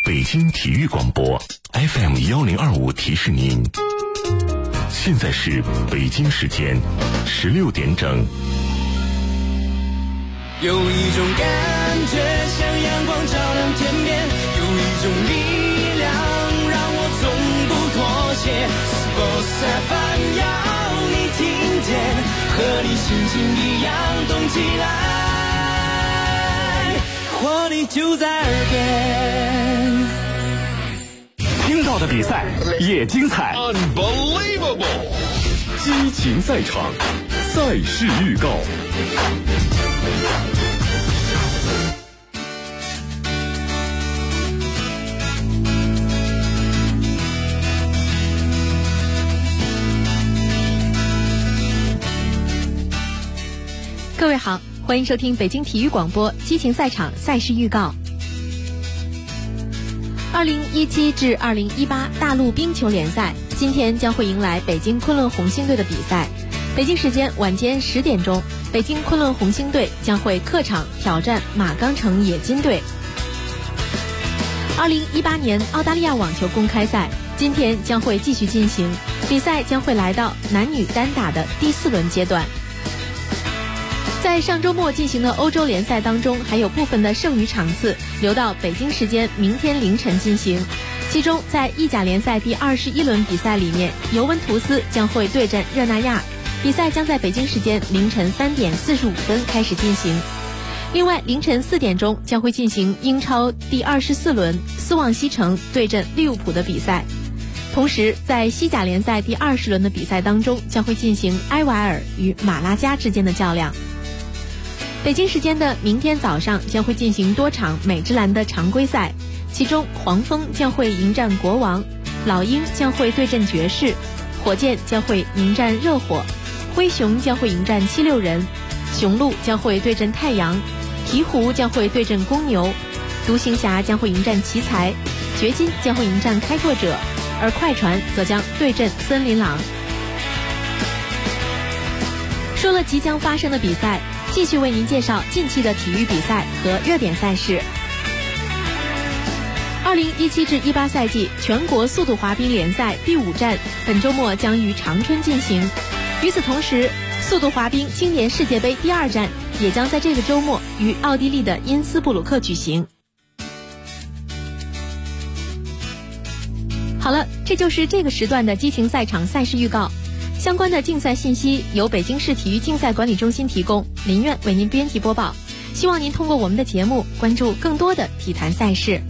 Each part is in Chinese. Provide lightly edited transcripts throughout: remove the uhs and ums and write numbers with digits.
北京体育广播 FM1025提示您，现在是北京时间16点整。 有一种感觉像阳光照亮天边，有一种力量让我从不妥协。Sports FM 要你听见，和你心情一样动起来，活力就在耳边。 听到的比赛也精彩 Unbelievable 激情赛场，赛事预告。 各位好，欢迎收听北京体育广播激情赛场赛事预告。2017至2018大陆冰球联赛今天将会迎来北京昆仑红星队的比赛。北京时间晚间10点钟，北京昆仑红星队将会客场挑战马钢城冶金队。2018年澳大利亚网球公开赛今天将会继续进行，比赛将会来到男女单打的第4轮阶段。在上周末进行的欧洲联赛当中，还有部分的剩余场次留到北京时间明天凌晨进行。其中在意甲联赛第21轮比赛里面，尤文图斯将会对阵热那亚，比赛将在北京时间凌晨3点45分开始进行。另外凌晨4点钟将会进行英超第24轮斯旺西城对阵利物浦的比赛。同时在西甲联赛第20轮的比赛当中，将会进行埃瓦尔与马拉加之间的较量。北京时间的明天早上将会进行多场美职篮的常规赛，其中黄蜂将会迎战国王，老鹰将会对阵爵士，火箭将会迎战热火，灰熊将会迎战76人，雄鹿将会对阵太阳，鹈鹕将会对阵公牛，独行侠将会迎战奇才，掘金将会迎战开拓者，而快船则将对阵森林狼。说了即将发生的比赛，继续为您介绍近期的体育比赛和热点赛事。2017至18赛季全国速度滑冰联赛第5站本周末将于长春进行。与此同时，速度滑冰青年世界杯第2站也将在这个周末于奥地利的因斯布鲁克举行。好了，这就是这个时段的激情赛场赛事预告。相关的竞赛信息由北京市体育竞赛管理中心提供，林苑为您编辑播报。希望您通过我们的节目关注更多的体坛赛事。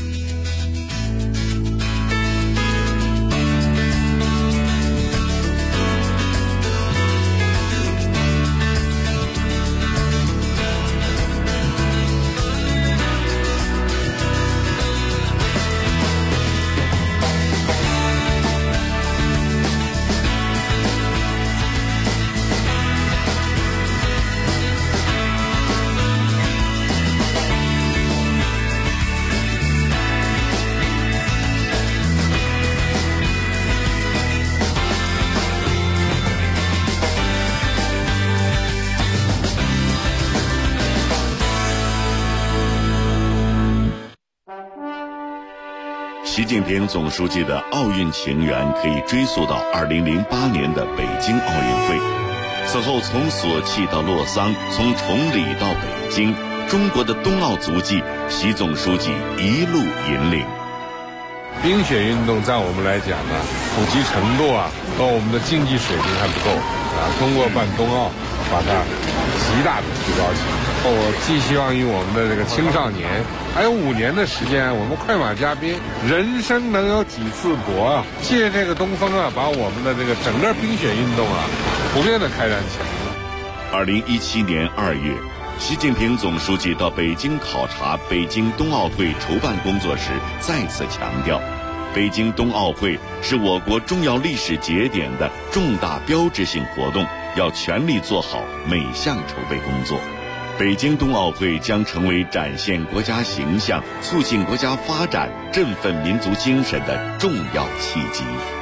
习近平总书记的奥运情缘可以追溯到2008年的北京奥运会。此后从索契到洛桑，从崇礼到北京，中国的冬奥足迹，习总书记一路引领。 冰雪运动在我们来讲呢，普及程度和我们的竞技水平还不够通过办冬奥把它极大的提高起来。我寄希望于我们的这个青少年，还有5年的时间，我们快马加鞭，人生能有几次搏借这个东风把我们的这个整个冰雪运动普遍的开展起来。 2017年2月，习近平总书记到北京考察北京冬奥会筹办工作时，再次强调，北京冬奥会是我国重要历史节点的重大标志性活动，要全力做好每项筹备工作。北京冬奥会将成为展现国家形象、促进国家发展、振奋民族精神的重要契机。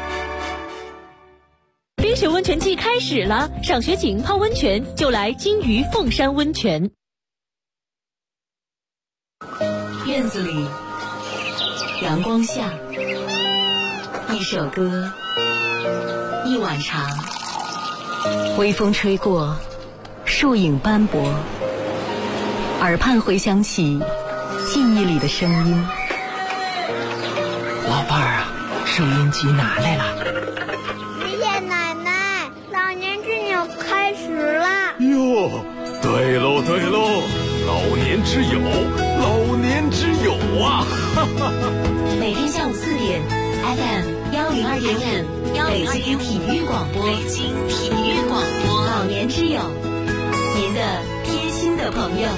冰雪温泉季开始了，赏雪景泡温泉就来金鱼凤山温泉。 院子里阳光下，一首歌，一碗茶，微风吹过，树影斑驳，耳畔回响起记忆里的声音。 老伴儿啊，收音机拿来了。 爷爷奶奶，老年之友开始了。 哟，对喽对喽，老年之友，老年之友啊！哈哈哈。 每天下午4点 FM102.5北京体育广播，北京体育广播，老年之友，您的贴心的朋友。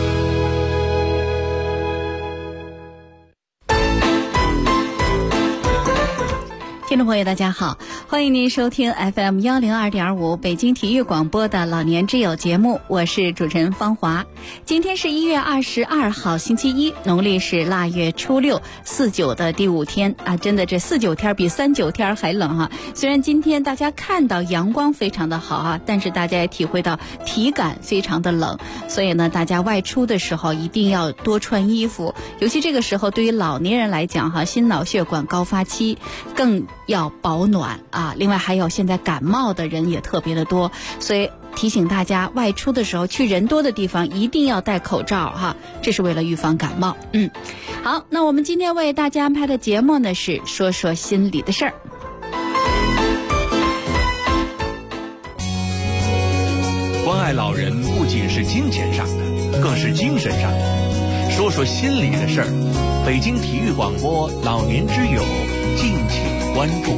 听众朋友大家好，欢迎您收听 FM102.5 北京体育广播的老年之友节目，我是主持人方华。今天是1月22号星期一，农历是腊月初6，49的第5天啊，真的这49天比39天还冷哈。虽然今天大家看到阳光非常的好啊，但是大家也体会到体感非常的冷，所以呢大家外出的时候一定要多穿衣服，尤其这个时候对于老年人来讲哈，心脑血管高发期更要保暖啊！另外还有现在感冒的人也特别的多，所以提醒大家外出的时候去人多的地方一定要戴口罩哈，这是为了预防感冒。好，那我们今天为大家安排的节目呢是说说心里的事儿。 关爱老人不仅是金钱上的，更是精神上的。说说心里的事儿，北京体育广播老年之友，敬请关注。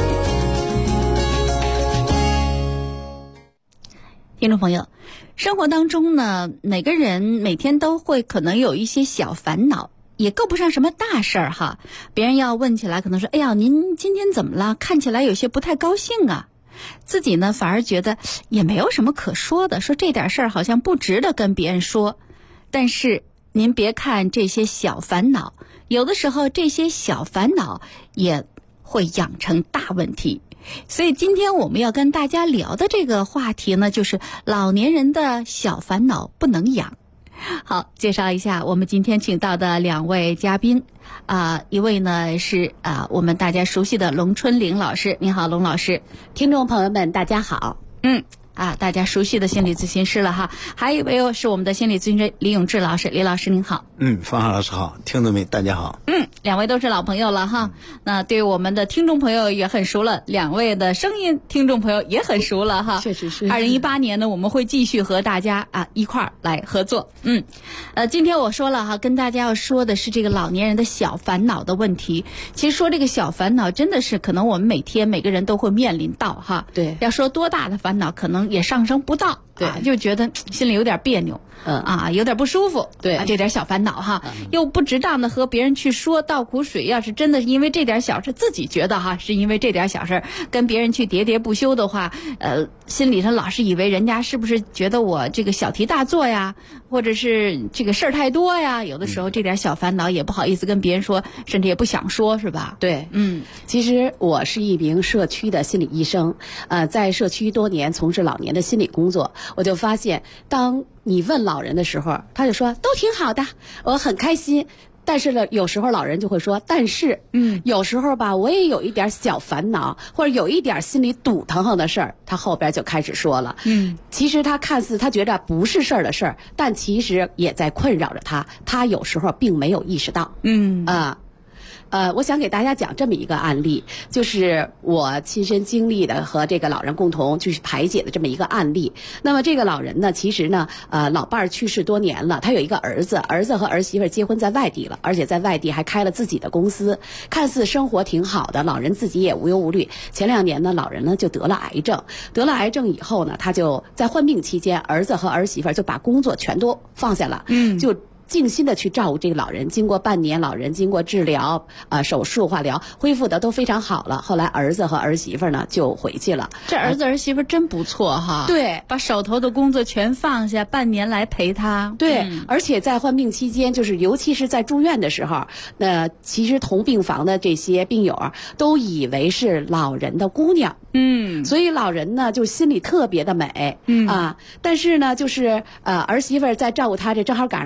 听众朋友，生活当中呢，每个人每天都会可能有一些小烦恼，也够不上什么大事儿哈。别人要问起来，可能说：“哎呀，您今天怎么了？看起来有些不太高兴啊。”自己呢，反而觉得也没有什么可说的，说这点事儿好像不值得跟别人说。但是您别看这些小烦恼，有的时候这些小烦恼也会养成大问题。所以今天我们要跟大家聊的这个话题呢，就是老年人的小烦恼不能养。好，介绍一下我们今天请到的2位嘉宾一位呢是我们大家熟悉的龙春玲老师。你好，龙老师。 听众朋友们大家好。 大家熟悉的心理咨询师了哈。还有一位是我们的心理咨询师李永志老师。李老师您好。 方浩老师好，听众们大家好。 2位都是老朋友了哈。那对我们的听众朋友也很熟了，2位的声音听众朋友也很熟了哈。 确实是。 2018年呢，我们会继续和大家一块儿来合作。今天我说了哈，跟大家要说的是这个老年人的小烦恼的问题。其实说这个小烦恼真的是可能我们每天每个人都会面临到哈。 对。 要说多大的烦恼，可能也上升不到。对，就觉得心里有点别扭，有点不舒服， 对， 这点小烦恼哈，又不值当的和别人去说倒苦水。要是真的是因为这点小事，自己觉得哈是因为这点小事跟别人去喋喋不休的话，心里头老是以为人家是不是觉得我这个小题大做呀，或者是这个事儿太多呀。有的时候这点小烦恼也不好意思跟别人说，甚至也不想说，是吧？ 对，其实我是一名社区的心理医生，在社区多年从事老年的心理工作。我就发现，当你问老人的时候，他就说都挺好的，我很开心。但是呢，有时候老人就会说，但是，有时候吧，我也有一点小烦恼，或者有一点心里堵腾腾的事儿，他后边就开始说了。其实他看似他觉得不是事儿的事儿，但其实也在困扰着他，他有时候并没有意识到。我想给大家讲这么一个案例，就是我亲身经历的和这个老人共同去排解的这么一个案例。那么这个老人呢，其实呢，老伴儿去世多年了，他有一个儿子和儿媳妇结婚在外地了，而且在外地还开了自己的公司，看似生活挺好的，老人自己也无忧无虑。前2年呢，老人呢就得了癌症，得了癌症以后呢，他就在患病期间，儿子和儿媳妇就把工作全都放下了，就静心的去照顾这个老人。经过半年，老人经过治疗手术化疗恢复的都非常好了。后来儿子和儿媳妇呢就回去了。 这儿子儿媳妇真不错哈。 对， 把手头的工作全放下，半年来陪他。 对，而且在患病期间，就是尤其是在住院的时候，其实同病房的这些病友都以为是老人的姑娘。所以老人呢就心里特别的美。但是呢就是儿媳妇在照顾他，这正好赶上春节，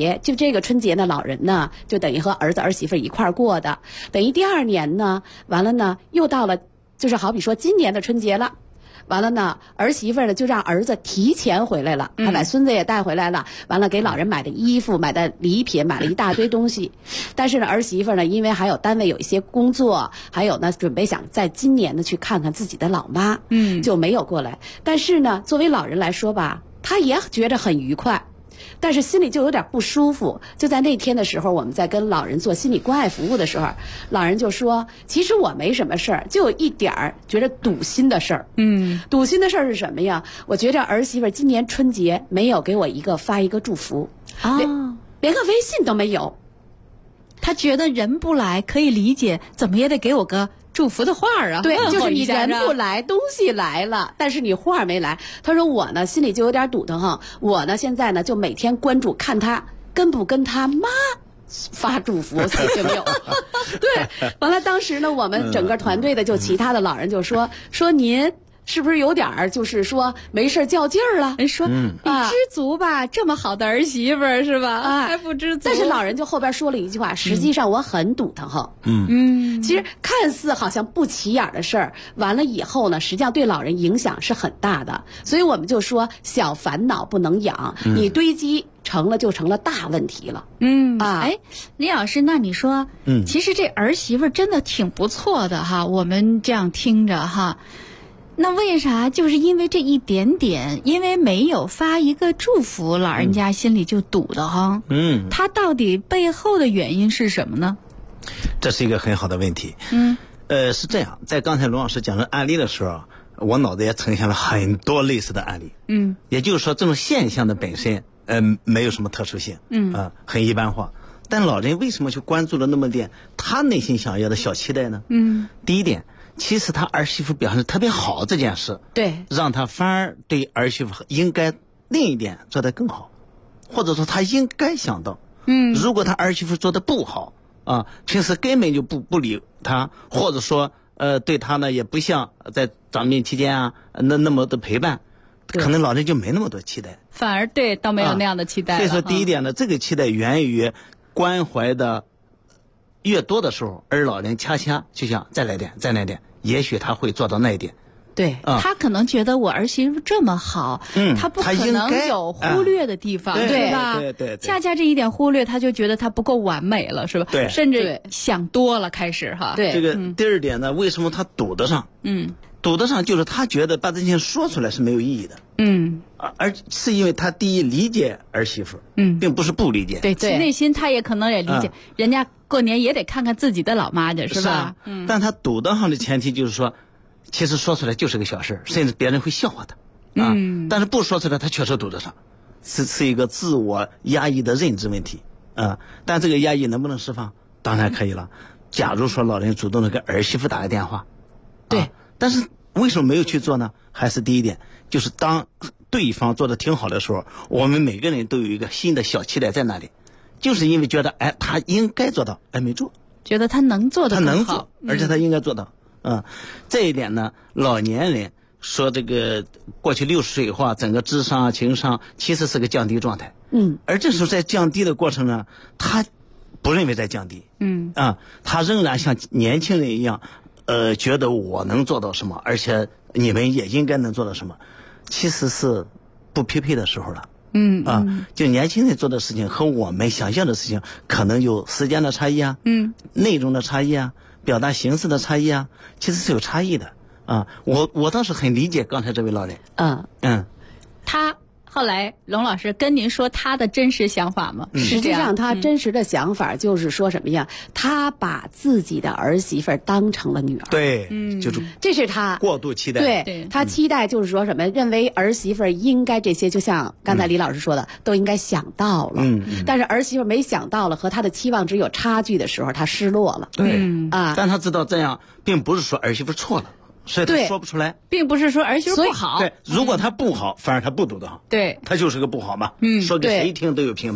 节，就这个春节呢，老人呢就等于和儿子儿媳妇一块儿过的，等于第2年呢，完了呢又到了，就是好比说今年的春节了。完了呢，儿媳妇呢就让儿子提前回来了，还把孙子也带回来了。完了，给老人买的衣服、买的礼品，买了一大堆东西。但是呢，儿媳妇呢，因为还有单位有一些工作，还有呢，准备想在今年呢去看看自己的老妈，就没有过来。但是呢，作为老人来说吧，他也觉得很愉快。但是心里就有点不舒服。就在那天的时候，我们在跟老人做心理关爱服务的时候，老人就说：“其实我没什么事儿，就有一点儿觉得堵心的事儿。堵心的事儿是什么呀？我觉着儿媳妇今年春节没有给我发一个祝福，连个微信都没有。 他觉得人不来可以理解，怎么也得给我个祝福的话啊。 对，就是你人不来，东西来了，但是你话没来。他说我呢心里就有点堵得慌，我呢现在呢就每天关注看他跟不跟他妈发祝福，有没有？对，完了当时呢我们整个团队的就其他的老人就说您是不是有点儿就是说没事较劲儿了？ 说你知足吧，这么好的儿媳妇儿是吧？还不知足。 但是老人就后边说了一句话，实际上我很堵得慌。其实看似好像不起眼的事儿，完了以后呢，实际上对老人影响是很大的。所以我们就说小烦恼不能养，你堆积就成了大问题了。 李老师，那你说，其实这儿媳妇真的挺不错的哈，我们这样听着哈。那为啥就是因为这一点点，因为没有发一个祝福，老人家心里就堵得慌？他到底背后的原因是什么呢？ 这是一个很好的问题。是这样，在刚才龙老师讲的案例的时候，我脑子也呈现了很多类似的案例。也就是说，这种现象的本身，没有什么特殊性，很一般化。但老人为什么去关注了那么点他内心想要的小期待呢？第一点。其实他儿媳妇表现得特别好这件事， 对， 让他反而对儿媳妇应该另一点做得更好，或者说他应该想到，如果他儿媳妇做得不好平时根本就不理他，或者说对他呢也不像在长病期间那么的陪伴，可能老人就没那么多期待， 反而倒没有那样的期待了。 所以说第一点呢，这个期待源于关怀的越多的时候，而老人恰恰就想再来点，也许他会做到那一点。 对， 他可能觉得我儿媳妇这么好，他不可能有忽略的地方，对吧？ 对， 恰恰这一点忽略，他就觉得他不够完美了，是吧？ 对， 甚至想多了，开始哈。 对， 这个第二点呢，为什么他堵得上？堵得上就是他觉得把这些说出来是没有意义的。而是因为他第一理解儿媳妇，并不是不理解。 对，其内心他也可能也理解，人家过年也得看看自己的老妈的，是吧？ 但他堵得上的前提就是说，其实说出来就是个小事，甚至别人会笑话他。但是不说出来，他确实堵得上，是一个自我压抑的认知问题。但这个压抑能不能释放？当然可以了。假如说老人主动的给儿媳妇打个电话， 对， 但是为什么没有去做呢？还是第一点，就是当对方做的挺好的时候，我们每个人都有一个新的小期待在那里，就是因为觉得他应该做到，没做， 觉得他能做得更好， 他能做，而且他应该做到。这一点呢，老年人说这个过去60岁以后整个智商情商其实是个降低状态。而这时候在降低的过程呢，他不认为在降低。他仍然像年轻人一样，觉得我能做到什么，而且你们也应该能做到什么，其实是不匹配的时候了。就年轻人做的事情和我们想象的事情，可能有时间的差异内容的差异表达形式的差异其实是有差异的我倒是很理解刚才这位老人。 他后来龙老师跟您说他的真实想法吗？ 实际上他真实的想法就是说什么呀？他把自己的儿媳妇当成了女儿。 对，就是这是他过度期待。 对，他期待就是说什么？认为儿媳妇应该这些，就像刚才李老师说的，都应该想到了。但是儿媳妇没想到了，和他的期望值有差距的时候，他失落了。 对，但他知道这样并不是说儿媳妇错了。所以他说不出来， 并不是说儿媳妇不好。 对，如果他不好，反而他不堵得好。 对， 他就是个不好嘛。说给谁听都有评判。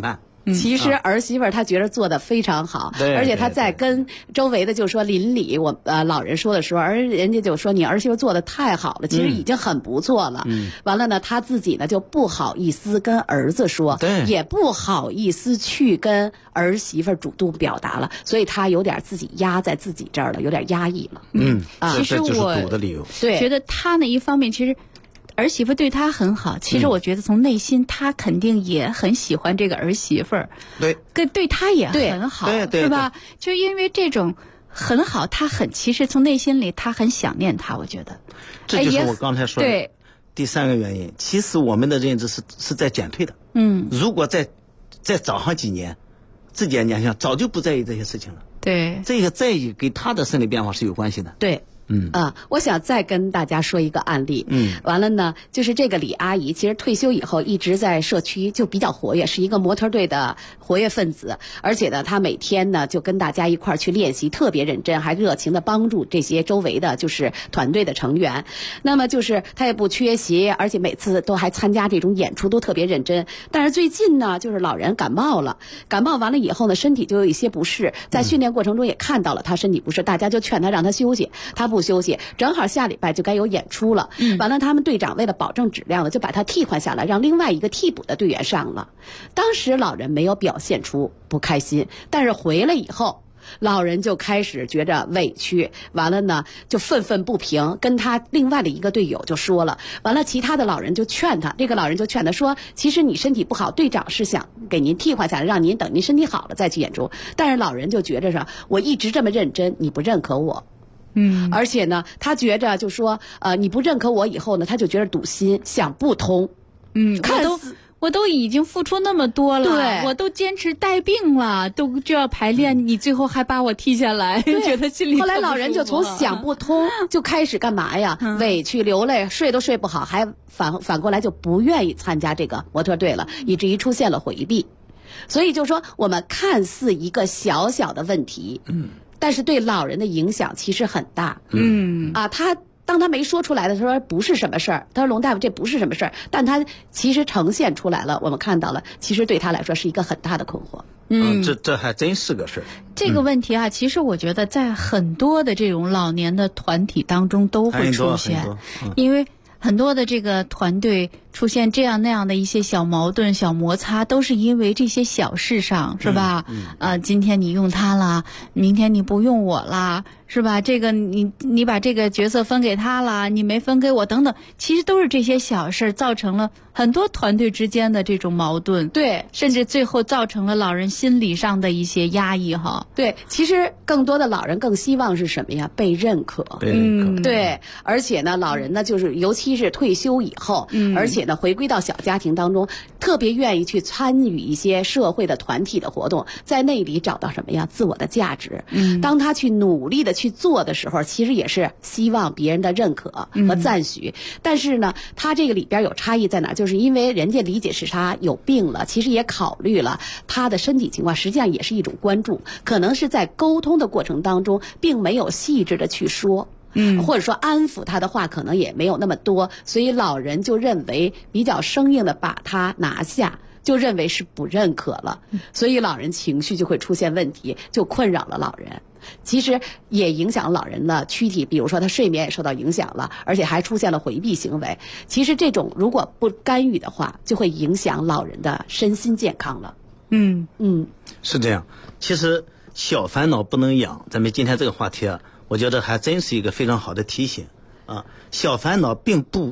其实儿媳妇儿她觉得做的非常好，而且她在跟周围的就说邻里老人说的时候，而人家就说你儿媳妇做的太好了，其实已经很不错了。完了呢，她自己呢就不好意思跟儿子说，也不好意思去跟儿媳妇儿主动表达了，所以她有点自己压在自己这儿了，有点压抑了。 其实我觉得她那一方面其实。儿媳妇对他很好，其实我觉得从内心他肯定也很喜欢这个儿媳妇儿，对他也很好，是吧？就因为这种很好，他其实从内心里他很想念他，我觉得。 这就是我刚才说的第3个原因。其实我们的认知是在减退的。如果再早上几年，自己年轻早就不在意这些事情了。 对， 这个在意跟他的生理变化是有关系的。 对。我想再跟大家说一个案例。完了呢，就是这个李阿姨，其实退休以后一直在社区就比较活跃，是一个模特队的活跃分子，而且呢，她每天呢就跟大家一块儿去练习，特别认真，还热情的帮助这些周围的就是团队的成员。那么就是她也不缺席，而且每次都还参加这种演出，都特别认真。但是最近呢，就是老人感冒了，感冒完了以后呢，身体就有一些不适，在训练过程中也看到了她身体不适，大家就劝她让她休息，她不休息，正好下礼拜就该有演出了。完了，他们队长为了保证质量呢，就把他替换下来，让另外一个替补的队员上了。当时老人没有表现出不开心，但是回来以后，老人就开始觉着委屈，完了呢就愤愤不平，跟他另外的一个队友就说了。完了，其他的老人就劝他，这个老人就劝他说，其实你身体不好，队长是想给您替换下来，让您等您身体好了再去演出。但是老人就觉着说，我一直这么认真，你不认可我。而且呢，他觉着就说，你不认可我以后呢，他就觉得堵心，想不通。 我都已经付出那么多了， 对， 我都坚持带病了，就要排练，你最后还把我踢下来，觉得心里。 后来老人就从想不通就开始干嘛呀？委屈流泪，睡都睡不好，还反过来就不愿意参加这个模特队了，以至于出现了回避。所以就说我们看似一个小小的问题，但是对老人的影响其实很大。当他没说出来的时候，不是什么事儿。他说：“龙大夫，这不是什么事儿。”但他其实呈现出来了，我们看到了，其实对他来说是一个很大的困惑。 这还真是个事儿。 这个问题啊，其实我觉得在很多的这种老年的团体当中都会出现，因为很多的这个团队出现这样那样的一些小矛盾、小摩擦，都是因为这些小事上，是吧？今天你用他了，明天你不用我了，是吧？这个你把这个角色分给他了，你没分给我，等等，其实都是这些小事造成了很多团队之间的这种矛盾， 对， 甚至最后造成了老人心理上的一些压抑哈。 对，其实更多的老人更希望是什么呀？被认可。对，而且呢，老人呢，就是尤其是退休以后，而且呢，回归到小家庭当中，特别愿意去参与一些社会的团体的活动，在那里找到什么呀？自我的价值。当他去努力的去做的时候，其实也是希望别人的认可和赞许。但是呢，他这个里边有差异在哪？就是因为人家理解是他有病了，其实也考虑了他的身体情况，实际上也是一种关注，可能是在沟通的过程当中，并没有细致的去说。或者说安抚他的话可能也没有那么多，所以老人就认为比较生硬的把他拿下，就认为是不认可了，所以老人情绪就会出现问题，就困扰了老人。其实也影响老人的躯体，比如说他睡眠也受到影响了，而且还出现了回避行为。其实这种如果不干预的话，就会影响老人的身心健康了。 是这样。其实小烦恼不能养，咱们今天这个话题啊，我觉得还真是一个非常好的提醒啊。小烦恼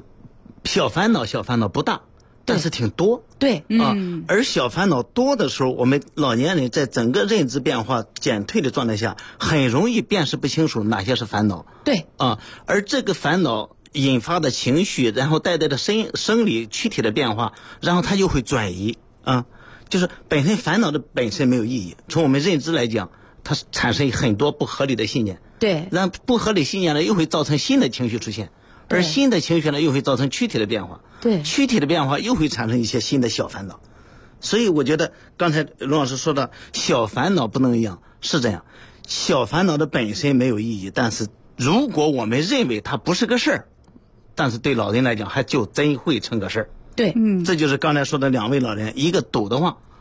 不大，但是挺多。 对而小烦恼多的时候，我们老年人在整个认知变化减退的状态下，很容易辨识不清楚哪些是烦恼。 对而这个烦恼引发的情绪，然后带来的生理躯体的变化，然后它就会转移就是本身烦恼的本身没有意义，从我们认知来讲，它产生很多不合理的信念。 对， 让不合理信念呢，又会造成新的情绪出现，而新的情绪呢，又会造成躯体的变化。 对， 躯体的变化又会产生一些新的小烦恼。所以我觉得刚才龙老师说的小烦恼不能养，是这样。小烦恼的本身没有意义，但是如果我们认为它不是个事儿，但是对老人来讲，还就真会成个事儿。 对， 这就是刚才说的两位老人，一个堵得慌，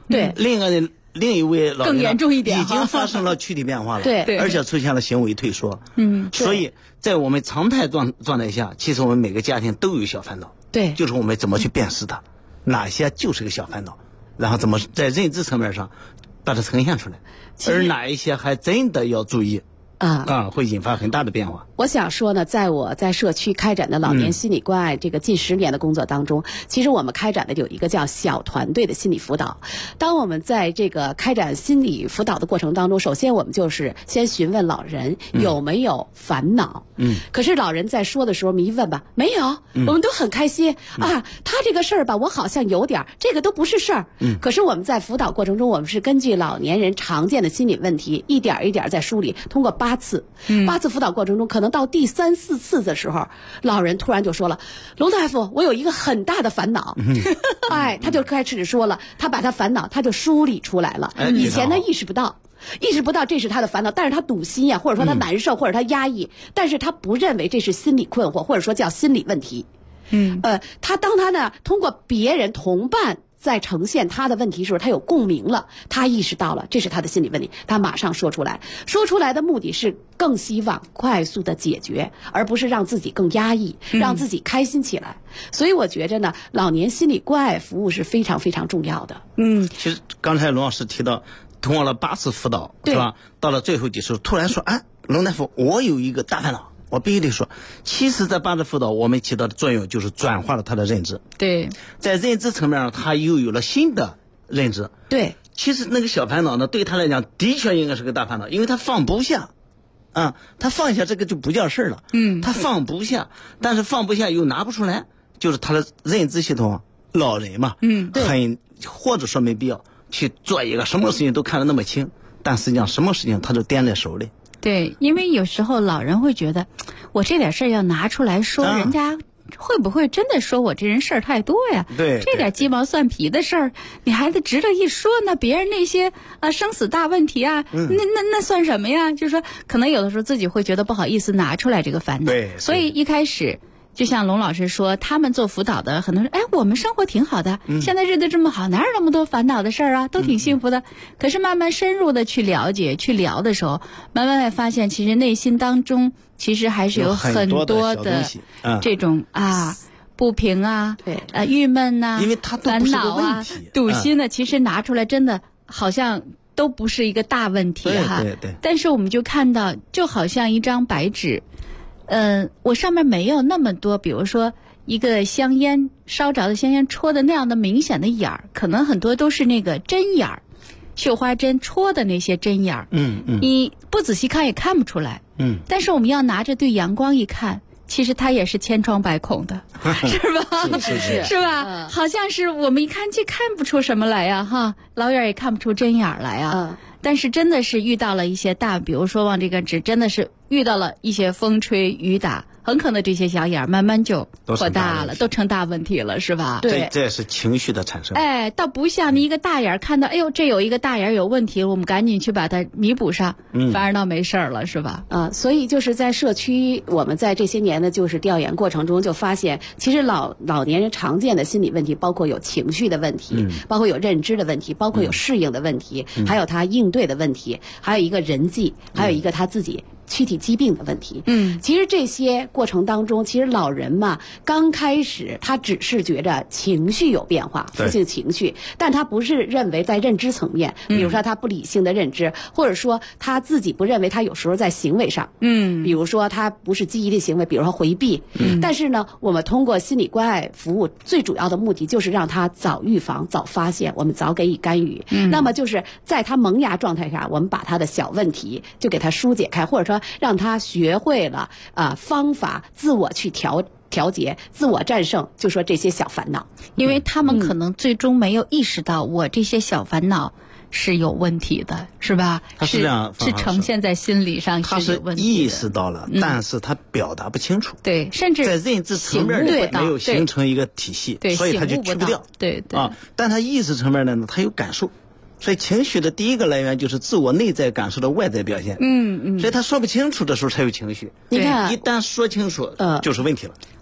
对， 另一位老人更严重一点， 已经发生了躯体变化了， 对， 而且出现了行为退缩。所以在我们常态状态下，其实我们每个家庭都有小烦恼， 对， 就是我们怎么去辨识它，哪些就是个小烦恼，然后怎么在认知层面上把它呈现出来，而哪一些还真的要注意。会引发很大的变化。 我想说呢，在我在社区开展的老年心理关爱这个近10年的工作当中，其实我们开展的有一个叫小团队的心理辅导。当我们在这个开展心理辅导的过程当中，首先我们就是先询问老人有没有烦恼。可是老人在说的时候，我们一问吧，没有，我们都很开心啊。他这个事儿吧，我好像有点，这个都不是事儿。可是我们在辅导过程中，我们是根据老年人常见的心理问题，一点一点在梳理，通过8次辅导过程中，可能到第3、4次的时候，老人突然就说了：“龙大夫，我有一个很大的烦恼。”他就开始说了，他把他烦恼他就梳理出来了。以前他意识不到这是他的烦恼，但是他堵心呀，或者说他难受，或者他压抑，但是他不认为这是心理困惑，或者说叫心理问题。当他呢通过别人同伴在呈现他的问题的时候，他有共鸣了，他意识到了这是他的心理问题，他马上说出来。说出来的目的是更希望快速的解决，而不是让自己更压抑，让自己开心起来。所以我觉着呢，老年心理关爱服务是非常非常重要的。 其实刚才龙老师提到，通过了8次辅导，是吧？到了最后几次，突然说：“龙大夫，我有一个大烦恼。”我必须得说，其实在8次辅导我们起到的作用就是转化了他的认知。 对，在认知层面上，他又有了新的认知。 对， 其实那个小烦恼呢，对他来讲的确应该是个大烦恼，因为他放不下。他放下这个就不叫事了。他放不下，但是放不下又拿不出来，就是他的认知系统，老人嘛，或者说没必要去做一个什么事情都看得那么清，但实际上什么事情他都掂在手里。 对，因为有时候老人会觉得，我这点事儿要拿出来说，人家会不会真的说我这人事儿太多呀？ 对， 这点鸡毛蒜皮的事儿，你还得值得一说呢？别人那些生死大问题啊，那算什么呀？就是说，可能有的时候自己会觉得不好意思拿出来这个烦恼。 对， 所以一开始。就像龙老师说，他们做辅导的很多人，我们生活挺好的，现在日子这么好，哪有那么多烦恼的事儿啊？都挺幸福的。可是慢慢深入的去了解、去聊的时候，慢慢会发现，其实内心当中其实还是有很多的这种不平郁闷因为它都烦不是个恼问题堵心的，其实拿出来真的好像都不是一个大问题哈。 对。 但是我们就看到，就好像一张白纸。我上面没有那么多，比如说一个香烟烧着的香烟戳的那样的明显的眼儿，可能很多都是那个针眼儿，绣花针戳的那些针眼儿。你不仔细看也看不出来。但是我们要拿着对阳光一看，其实它也是千疮百孔的，是吧？是吧？好像是我们一看就看不出什么来呀，老远也看不出针眼儿来呀。但是真的是遇到了一些比如说往这个纸，真的是遇到了一些风吹雨打，很可能这些小眼儿慢慢就扩大了，都成大问题了，是吧？ 对，这也是情绪的产生。 倒不像你一个大眼儿看到，这有一个大眼儿有问题，我们赶紧去把它弥补上，反而倒没事儿了，是吧？ 所以就是在社区，我们在这些年的就是调研过程中就发现，其实老年人常见的心理问题，包括有情绪的问题，包括有认知的问题，包括有适应的问题，还有他应对的问题，还有一个人际，还有一个他自己躯体疾病的问题。其实这些过程当中，其实老人嘛，刚开始他只是觉着情绪有变化，负性情绪，但他不是认为在认知层面，比如说他不理性的认知，或者说他自己不认为他有时候在行为上，比如说他不是积极的行为，比如说回避。但是呢，我们通过心理关爱服务最主要的目的就是让他早预防、早发现，我们早给予干预。那么就是在他萌芽状态下，我们把他的小问题就给他疏解开，或者说让他学会了方法，自我去调节，自我战胜，就说这些小烦恼， 因为他们可能最终没有意识到我这些小烦恼是有问题的，是吧？ 他是这样， 是呈现在心理上是有问题的。 他是意识到了，但是他表达不清楚。 对，甚至在认知层面里没有形成一个体系，所以他就去不掉。 对。 但他意识层面呢，他有感受。所以情绪的第一个来源就是自我内在感受的外在表现。所以他说不清楚的时候才有情绪。 你看， 一旦说清楚，就是问题了。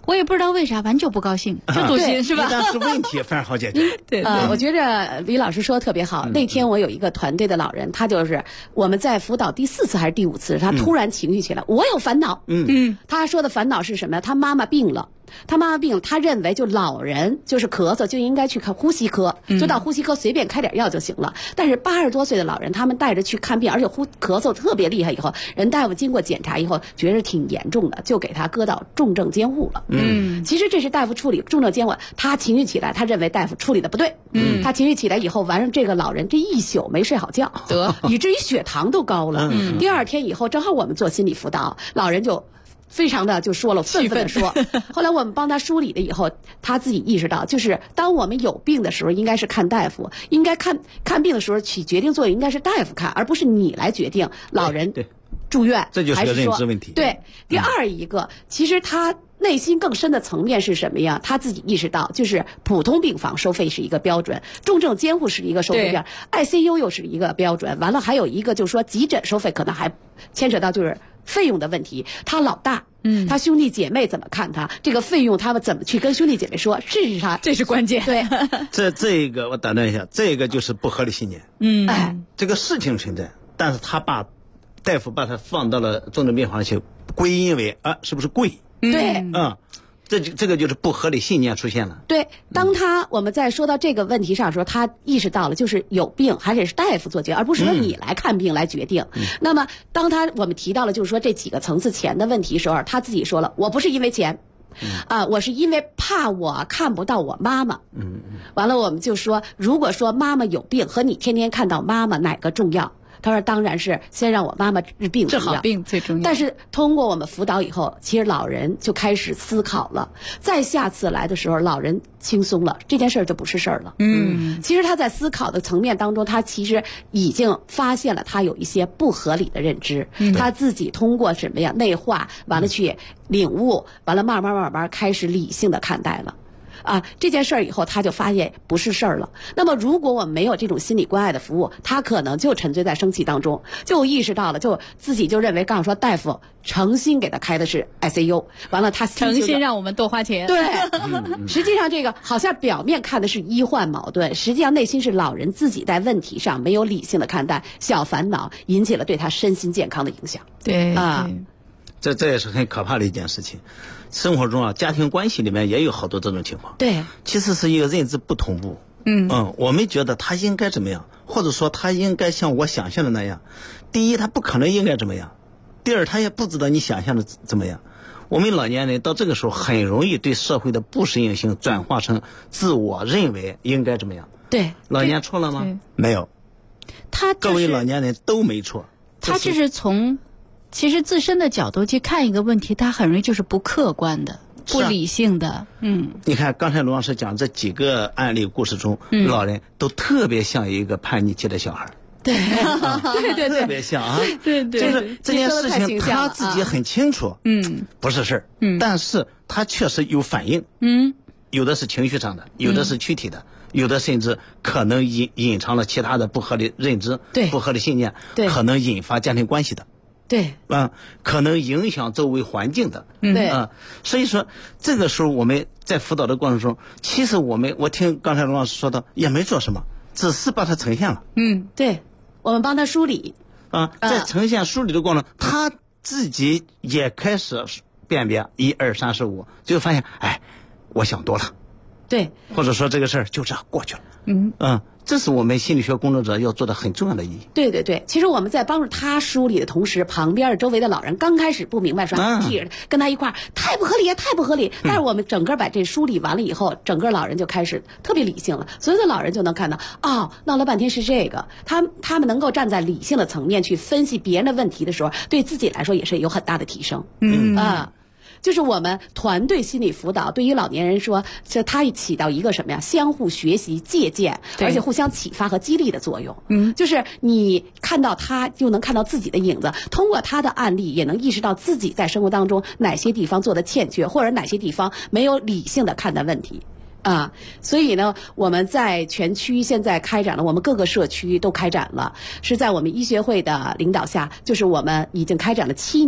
我也不知道为啥，完就不高兴，就堵心是吧？ 但是问题反而好解决。 对， 我觉着李老师说的特别好。那天我有一个团队的老人，他就是我们在辅导第4次还是第5次，他突然情绪起来，我有烦恼。他说的烦恼是什么呀？他妈妈病了。他认为就老人就是咳嗽就应该去看呼吸科，就到呼吸科随便开点药就行了。但是80多岁的老人，他们带着去看病，而且咳嗽特别厉害，以后人大夫经过检查以后觉得挺严重的，就给他搁到重症监护了。其实这是大夫处理重症监护，他情绪起来，他认为大夫处理的不对。他情绪起来以后，完了这个老人这一宿没睡好觉，以至于血糖都高了。第2天以后，正好我们做心理辅导，老人就非常的就说了，愤愤的说。后来我们帮他梳理了以后，他自己意识到，就是当我们有病的时候，应该是看大夫，应该看病的时候起决定作用应该是大夫看，而不是你来决定老人住院。 这就是个认知问题。 对，第二一个，其实他内心更深的层面是什么呀？他自己意识到，就是普通病房收费是一个标准，重症监护是一个收费标准 ，ICU 又是一个标准。完了还有一个就是说急诊收费可能还牵扯到就是费用的问题。他老大，他兄弟姐妹怎么看他这个费用，他们怎么去跟兄弟姐妹说？事实上这是关键。 对， 这个我打断一下，这个就是不合理信念。这个事情存在，但是大夫把它放到了重症病房去，归因为是不是贵？ 对， 这个就是不合理信念出现了。 对，当我们在说到这个问题上的时候，他意识到了，就是有病还是大夫做决定，而不是说你来看病来决定。那么，我们提到了就是说这几个层次钱的问题时候，他自己说了，我不是因为钱，我是因为怕我看不到我妈妈。完了，我们就说，如果说妈妈有病和你天天看到妈妈哪个重要？他说当然是先让我妈妈治病治好病最重要。 但是通过我们辅导以后，其实老人就开始思考了，再下次来的时候老人轻松了，这件事儿就不是事儿了。其实他在思考的层面当中，他其实已经发现了他有一些不合理的认知，他自己通过什么呀内化，完了去领悟，完了慢慢开始理性的看待了。这件事儿以后，他就发现不是事儿了。那么，如果我们没有这种心理关爱的服务，他可能就沉醉在生气当中，就意识到了，就自己就认为，刚说大夫诚心给他开的是 ICU， 完了他诚心让我们多花钱。 对，实际上这个好像表面看的是医患矛盾，实际上内心是老人自己在问题上没有理性的看待，小烦恼引起了对他身心健康的影响。 对这也是很可怕的一件事情。生活中家庭关系里面也有好多这种情况。 对， 其实是一个认知不同步。我们觉得他应该怎么样，或者说他应该像我想象的那样。第一，他不可能应该怎么样；第二，他也不知道你想象的怎么样。我们老年人到这个时候很容易对社会的不适应性转化成自我认为应该怎么样。 对， 老年错了吗？没有，各位老年人都没错。 他这是从其实自身的角度去看一个问题，他很容易就是不客观的、不理性的。 你看刚才卢老师讲这几个案例故事中，老人都特别像一个叛逆期的小孩。 对，对， 特别像啊。 对， 就是这件事情他自己很清楚，不是事儿，但是他确实有反应，有的是情绪上的，有的是躯体的，有的甚至可能隐藏了其他的不合理认知、不合理信念，可能引发家庭关系的。 对， 可能影响周围环境的。 对， 所以说这个时候我们在辅导的过程中，其实我听刚才卢老师说的也没做什么，只是把它呈现了。 对，我们帮他梳理。 在呈现梳理的过程，他自己也开始辨别1、2、3、4、5，最后发现，我想多了。 对， 或者说这个事儿就这样过去了。这是我们心理学工作者要做的很重要的意义。 对，其实我们在帮助他梳理的同时，旁边周围的老人刚开始不明白，说替着跟他一块儿太不合理，太不合理。但是我们整个把这梳理完了以后，整个老人就开始特别理性了。所有的老人就能看到，闹了半天是这个。他们能够站在理性的层面去分析别人的问题的时候，对自己来说也是有很大的提升。就是我们团队心理辅导对于老年人说，它起到一个什么呀？相互学习、借鉴，而且互相启发和激励的作用。就是你看到他，就能看到自己的影子，通过他的案例，也能意识到自己在生活当中哪些地方做的欠缺，或者哪些地方没有理性的看待问题。所以呢，我们在全区现在开展了，我们各个社区都开展了，是在我们医学会的领导下，就是我们已经开展了7年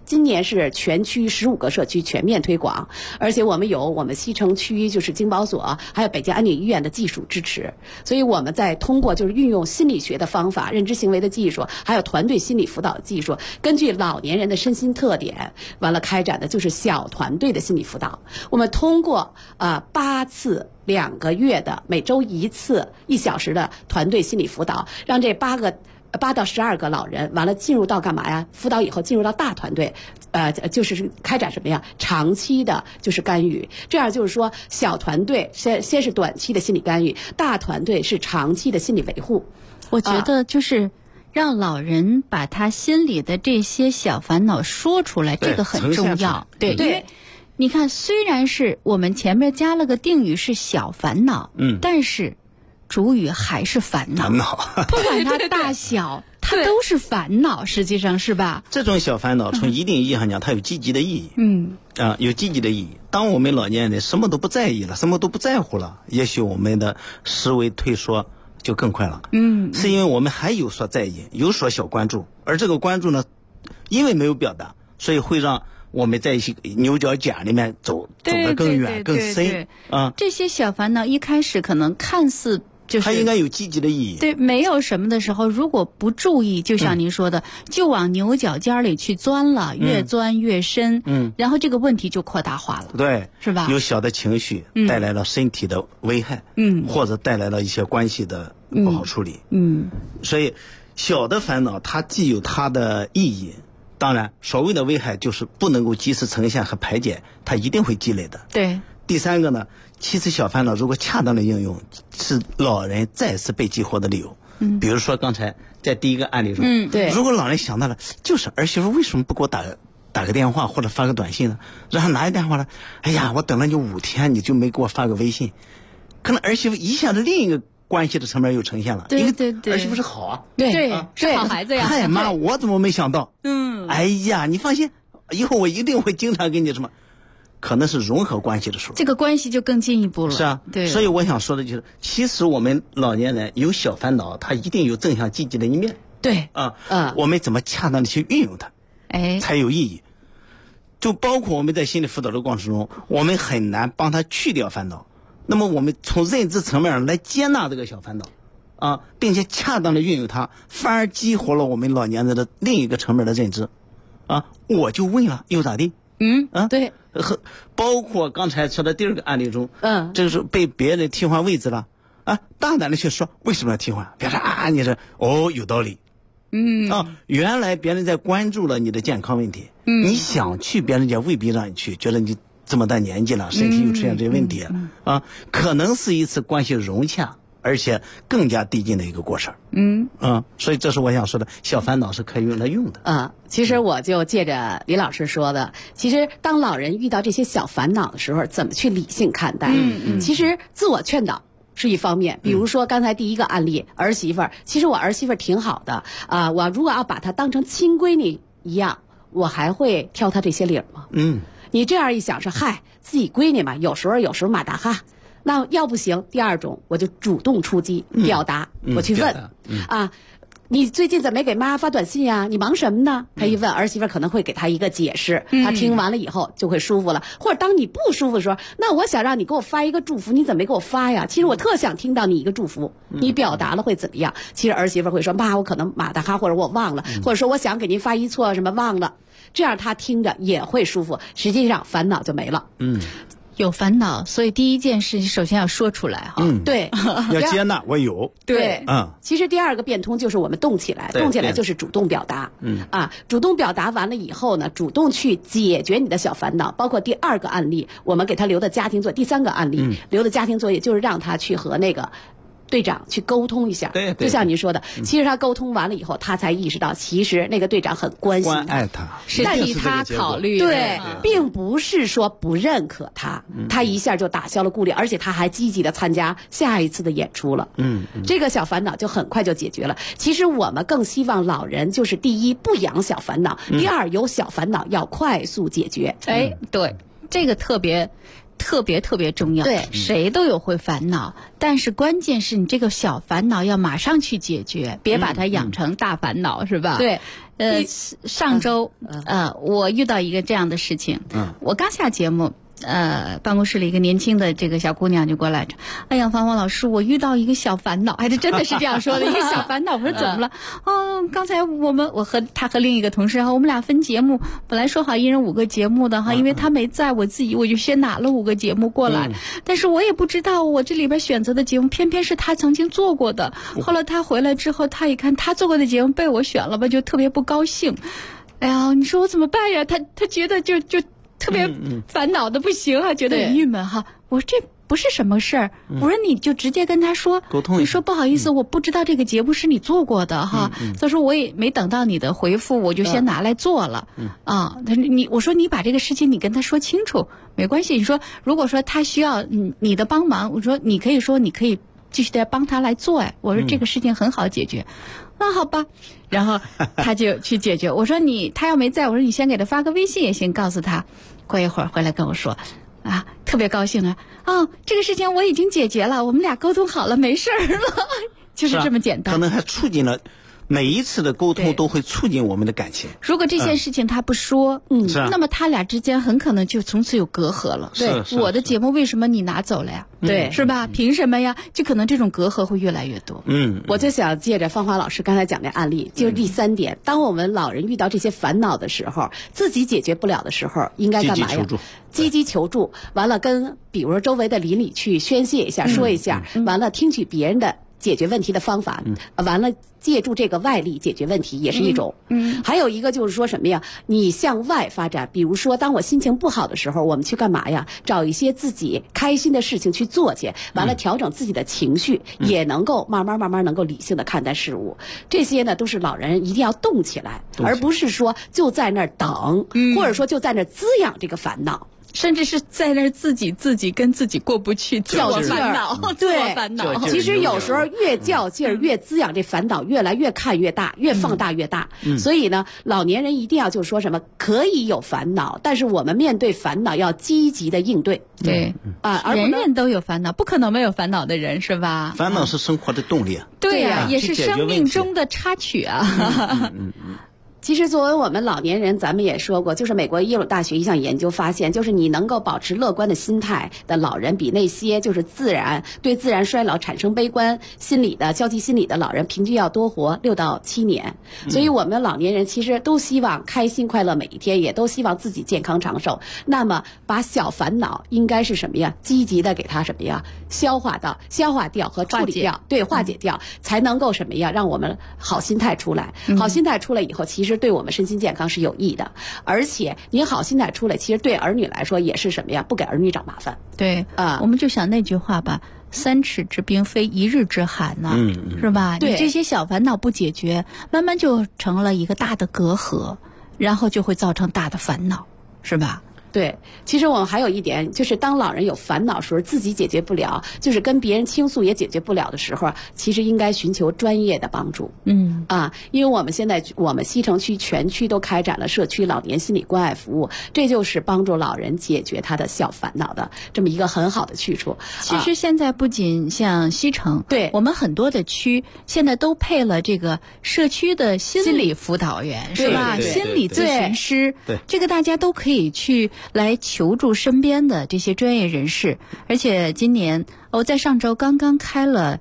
今年是全区15个社区全面推广，而且我们有我们西城区就是经保所，还有北京安定医院的技术支持，所以我们在通过就是运用心理学的方法、认知行为的技术，还有团队心理辅导技术，根据老年人的身心特点，完了开展的就是小团队的心理辅导。我们通过8次2个月的每周1次1小时的团队心理辅导，让这8到12个老人完了进入到干嘛呀？辅导以后进入到大团队，就是开展什么呀？长期的就是干预。这样就是说，小团队先是短期的心理干预，大团队是长期的心理维护。 我觉得就是让老人把他心里的这些小烦恼说出来，这个很重要。对，因为你看，虽然是我们前面加了个定语是小烦恼，但是主语还是烦恼，不管它大小，它都是烦恼，实际上是吧？ 这种小烦恼从一定意义上讲，它有积极的意义。有积极的意义。当我们老年人什么都不在意了，什么都不在乎了，也许我们的思维退缩就更快了。是因为我们还有所在意，有所小关注，而这个关注呢，因为没有表达，所以会让我们在一些牛角尖里面走得更远更深。 这些小烦恼一开始可能看似就是它应该有积极的意义。 对，没有什么的时候，如果不注意，就像您说的，就往牛角尖里去钻了，越钻越深，然后这个问题就扩大化了。 对， 是吧？ 有小的情绪带来了身体的危害，或者带来了一些关系的不好处理。所以小的烦恼它既有它的意义，当然所谓的危害就是不能够及时呈现和排解，它一定会积累的。 对。 第三个呢，其实小烦恼如果恰当的应用，是老人再次被激活的理由。比如说刚才在第一个案例中， 对， 如果老人想到了，就是儿媳妇为什么不给我打个电话或者发个短信呢？然后拿一电话了，哎呀，我等了你5天，你就没给我发个微信，可能儿媳妇一下子另一个关系的层面又呈现了。 对， 儿媳妇是好啊， 对，是好孩子呀。 嗨妈，我怎么没想到？哎呀，你放心，以后我一定会经常给你什么。可能是融合关系的时候， 这个关系就更进一步了。 是啊， 对。 所以我想说的就是，其实我们老年人有小烦恼，它一定有正向积极的一面。 对， 我们怎么恰当的去运用它，才有意义。就包括我们在心理辅导的过程中，我们很难帮他去掉烦恼。那么我们从认知层面上来接纳这个小烦恼，并且恰当的运用它，反而激活了我们老年人的另一个层面的认知。我就问了，又咋地？ 对。 包括刚才说的第2个案例中，这是被别人替换位置了，大胆的去说为什么要替换？别说你说有道理，原来别人在关注了你的健康问题，你想去，别人家未必让你去，觉得你这么大年纪了，身体又出现这些问题，可能是一次关系融洽而且更加递进的一个过程。所以这是我想说的，小烦恼是可以用来用的。 其实我就借着李老师说的，其实当老人遇到这些小烦恼的时候，怎么去理性看待？其实自我劝导是一方面，比如说刚才第一个案例，儿媳妇儿，其实我儿媳妇儿挺好的我如果要把她当成亲闺女一样，我还会挑她这些理儿吗？你这样一想说，嗨，自己闺女嘛，有时候马大哈。那要不行，第二种我就主动出击，表达，我去问你最近怎么没给妈发短信呀？你忙什么呢？他一问，儿媳妇可能会给他一个解释，他听完了以后就会舒服了。或者当你不舒服的时候，那我想让你给我发一个祝福，你怎么没给我发呀？其实我特想听到你一个祝福，你表达了会怎么样？其实儿媳妇会说，妈，我可能马大哈，或者我忘了，或者说我想给您发一错什么忘了，这样他听着也会舒服，实际上烦恼就没了。 有烦恼，所以第一件事首先要说出来哈。 对， 要接纳我有。 对，其实第2个变通就是我们动起来，动起来就是主动表达。主动表达完了以后呢，主动去解决你的小烦恼，包括第2个案例，我们给他留的家庭作业，第3个案例留的家庭作业就是让他去和那个队长去沟通一下。 对， 就像您说的，其实他沟通完了以后，他才意识到，其实那个队长很关心他， 关爱他， 是替他考虑。 对，并不是说不认可他，他一下就打消了顾虑，而且他还积极的参加下一次的演出了。这个小烦恼就很快就解决了。其实我们更希望老人就是第一不养小烦恼，第2有小烦恼要快速解决。 对，这个特别特别特别重要。 对， 谁都有会烦恼，但是关键是你这个小烦恼要马上去解决，别把它养成大烦恼，是吧？ 对。 上周我遇到一个这样的事情，我刚下节目。办公室里一个年轻的这个小姑娘就过来着，哎呀，芳芳老师，我遇到一个小烦恼，还真的是这样说的，一个小烦恼。我说怎么了？刚才我和她和另一个同事我们俩分节目，本来说好一人5个节目的因为她没在，我就先拿了5个节目过来，但是我也不知道我这里边选择的节目偏偏是她曾经做过的。后来她回来之后，她一看她做过的节目被我选了吧，就特别不高兴。哎呀，你说我怎么办呀？她觉得就特别烦恼的不行觉得郁闷我说这不是什么事儿，我说你就直接跟他说沟通，你说不好意思，我不知道这个节目是你做过的所以说我也没等到你的回复，我就先拿来做了我说你把这个事情你跟他说清楚，没关系。你说如果说他需要你的帮忙，我说你可以继续再帮他来做我说这个事情很好解决。那好吧，然后他就去解决。我说他要没在，我说你先给他发个微信也行，告诉他。过一会儿回来跟我说特别高兴这个事情我已经解决了，我们俩沟通好了，没事儿了，就是这么简单。 可能还促进了每一次的沟通都会促进我们的感情。 如果这件事情他不说那么他俩之间很可能就从此有隔阂了。对，我的节目为什么你拿走了呀？ 对， 是吧？凭什么呀？就可能这种隔阂会越来越多。 我就想借着芳华老师刚才讲的案例，就是第3点，当我们老人遇到这些烦恼的时候，自己解决不了的时候，应该干嘛呀？积极求助，完了跟比如说周围的邻里去宣泄一下，说一下，完了听取别人的解决问题的方法，完了借助这个外力解决问题也是一种。还有一个就是说什么呀？你向外发展，比如说当我心情不好的时候，我们去干嘛呀？找一些自己开心的事情去做去，完了调整自己的情绪，也能够慢慢能够理性的看待事物。这些呢都是老人一定要动起来，而不是说就在那儿等，或者说就在那儿滋养这个烦恼。 甚至是在那儿自己跟自己过不去，较劲儿， 对， 烦恼。 其实有时候越较劲儿，越滋养这烦恼，越来越看越大，越放大越大。所以呢，老年人一定要就是说什么，可以有烦恼，但是我们面对烦恼要积极的应对。 对人人都有烦恼，不可能没有烦恼的人，是吧？ 烦恼是生活的动力对呀，也是生命中的插曲其实作为我们老年人，咱们也说过，就是美国耶鲁大学一项研究发现，就是你能够保持乐观的心态的老人，比那些就是对自然衰老产生悲观心理的消极心理的老人，平均要多活6到7年。所以我们老年人其实都希望开心快乐每一天，也都希望自己健康长寿。那么把小烦恼应该是什么呀？积极的给它什么呀？消化掉和处理掉，对，化解掉，才能够什么呀？让我们好心态出来。好心态出来以后，其实对我们身心健康是有益的，而且你好心态出来，其实对儿女来说也是什么呀？不给儿女找麻烦。 对我们就想那句话吧，3尺之冰非一日之寒呐，是吧？你这些小烦恼不解决，慢慢就成了一个大的隔阂，然后就会造成大的烦恼，是吧？ 对，其实我们还有一点，就是当老人有烦恼时候，自己解决不了，就是跟别人倾诉也解决不了的时候，其实应该寻求专业的帮助。因为我们现在我们西城区全区都开展了社区老年心理关爱服务，这就是帮助老人解决他的小烦恼的这么一个很好的去处。 其实现在不仅像西城，对我们很多的区现在都配了这个社区的心理辅导员，是吧？心理咨询师， 对， 这个大家都可以去来求助身边的这些专业人士。而且今年我在上周刚刚开了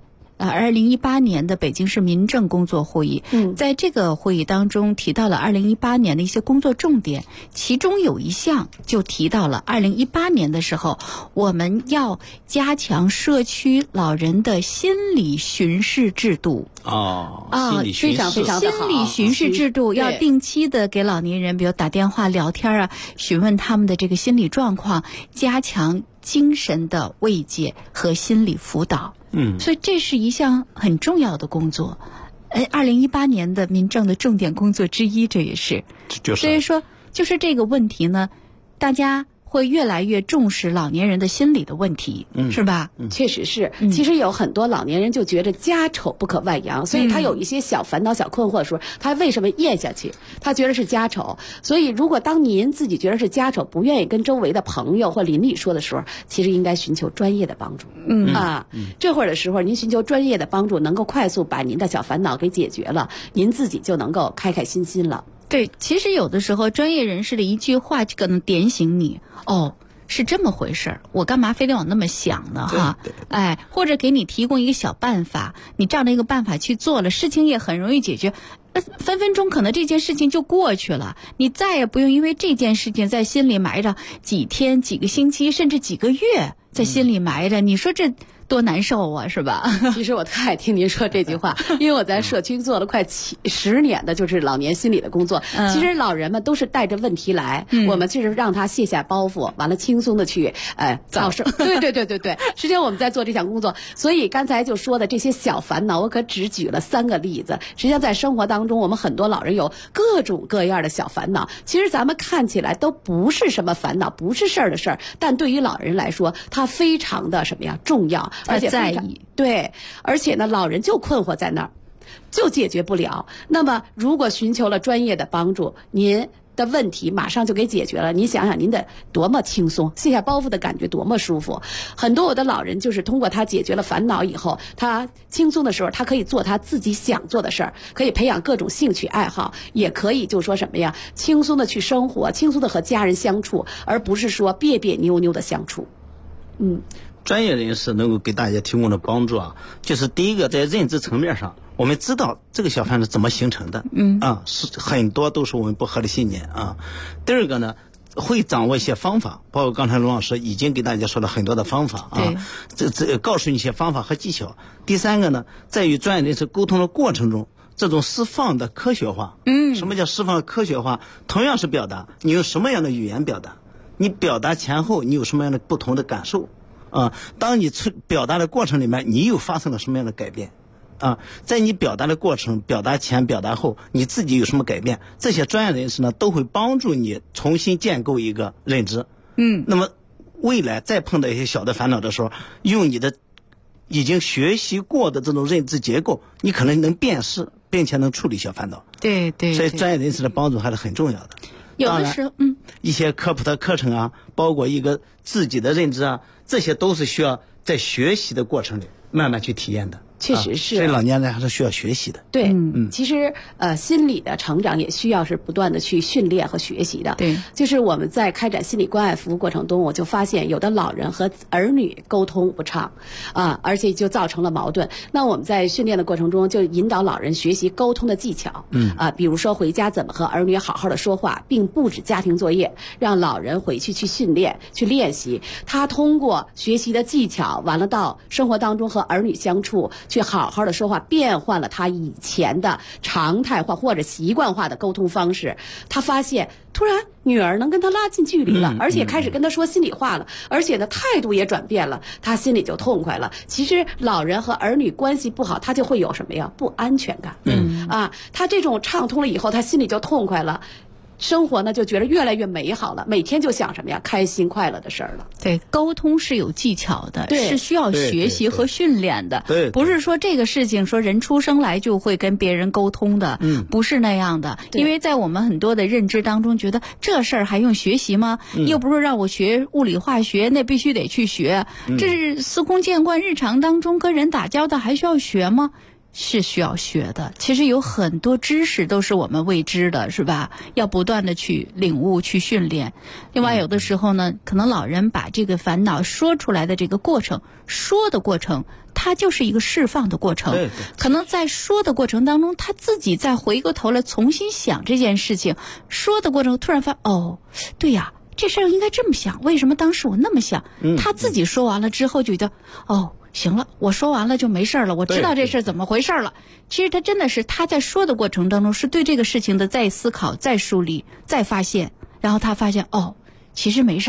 2018年的北京市民政工作会议，在这个会议当中提到了2018年的一些工作重点，其中有一项就提到了2018年的时候，我们要加强社区老人的心理巡视制度。 非常非常的好。 心理巡视制度要定期的给老年人，比如打电话聊天询问他们的这个心理状况，加强精神的慰藉和心理辅导。所以这是一项很重要的工作，2018年的民政的重点工作之一，这也是。所以说，就是这个问题呢，大家会越来越重视老年人的心理的问题，是吧？ 确实是。其实有很多老年人就觉得家丑不可外扬，所以他有一些小烦恼、小困惑的时候，他为什么咽下去？他觉得是家丑。所以如果当您自己觉得是家丑，不愿意跟周围的朋友或邻里说的时候，其实应该寻求专业的帮助。这会儿的时候，您寻求专业的帮助，能够快速把您的小烦恼给解决了，您自己就能够开开心心了。 对，其实有的时候专业人士的一句话就可能点醒你，是这么回事儿，我干嘛非得往那么想呢？哈，哎，或者给你提供一个小办法，你照着一个办法去做了，事情也很容易解决。分分钟可能这件事情就过去了，你再也不用因为这件事情在心里埋着几天、几个星期，甚至几个月在心里埋着。你说这多难受啊，是吧？ 其实我太爱听您说这句话，因为我在社区做了快10年的就是老年心理的工作。其实老人们都是带着问题来，我们就是让他卸下包袱，完了轻松的去造生。对。实际上我们在做这项工作，所以刚才就说的这些小烦恼，我可只举了3个例子。实际上在生活当中，我们很多老人有各种各样的小烦恼，其实咱们看起来都不是什么烦恼，不是事儿的事儿，但对于老人来说，它非常的什么呀重要。而且在意，对，而且呢，老人就困惑在那儿，就解决不了。那么，如果寻求了专业的帮助，您的问题马上就给解决了。您想想，您的多么轻松，卸下包袱的感觉多么舒服。很多我的老人就是通过他解决了烦恼以后，他轻松的时候，他可以做他自己想做的事儿，可以培养各种兴趣爱好，也可以就说什么呀，轻松的去生活，轻松的和家人相处，而不是说别别扭扭的相处。 专业人士能够给大家提供的帮助就是第一个，在认知层面上，我们知道这个小烦恼怎么形成的，是很多都是我们不合理信念第二个呢，会掌握一些方法，包括刚才龙老师已经给大家说了很多的方法这告诉你一些方法和技巧。第三个呢，在与专业人士沟通的过程中，这种释放的科学化。什么叫释放的科学化？同样是表达，你用什么样的语言表达，你表达前后你有什么样的不同的感受当你表达的过程里面，你又发生了什么样的改变在你表达的过程，表达前表达后，你自己有什么改变，这些专业人士呢都会帮助你重新建构一个认知那么未来再碰到一些小的烦恼的时候，用你的已经学习过的这种认知结构，你可能能辨识并且能处理小烦恼。 对， 所以专业人士的帮助还是很重要的。 有的时候一些科普的课程包括一个自己的认知这些都是需要在学习的过程里慢慢去体验的。 确实是， 所以老年人还是需要学习的。 对，其实心理的成长也需要是不断的去训练和学习的。 对， 就是我们在开展心理关爱服务过程中，我就发现有的老人和儿女沟通不畅而且就造成了矛盾。那我们在训练的过程中，就引导老人学习沟通的技巧。比如说回家怎么和儿女好好的说话，并布置家庭作业，让老人回去训练去练习。他通过学习的技巧，完了到生活当中和儿女相处，去好好的说话，变换了他以前的常态化或者习惯化的沟通方式。他发现突然女儿能跟他拉近距离了，而且开始跟他说心里话了，而且呢态度也转变了，他心里就痛快了。其实老人和儿女关系不好，他就会有什么呀？不安全感。他这种畅通了以后，他心里就痛快了。生活呢就觉得越来越美好了，每天就想什么呀？开心快乐的事儿了。 对，沟通是有技巧的，是需要学习和训练的。 对， 不是说这个事情说人出生来就会跟别人沟通的，不是那样的。因为在我们很多的认知当中，觉得这事儿还用学习吗？又不是让我学物理化学，那必须得去学。这是司空见惯，日常当中跟人打交道还需要学吗？是需要学的。其实有很多知识都是我们未知的，是吧？要不断的去领悟去训练。另外有的时候呢，可能老人把这个烦恼说出来的这个过程，说的过程它就是一个释放的过程。可能在说的过程当中，他自己再回过头来重新想这件事情，说的过程突然发对呀，这事儿应该这么想，为什么当时我那么想？他自己说完了之后就觉得行了，我说完了就没事了，我知道这事怎么回事了。其实他真的是他在说的过程当中是对这个事情的再思考、再梳理、再发现，然后他发现其实没事儿，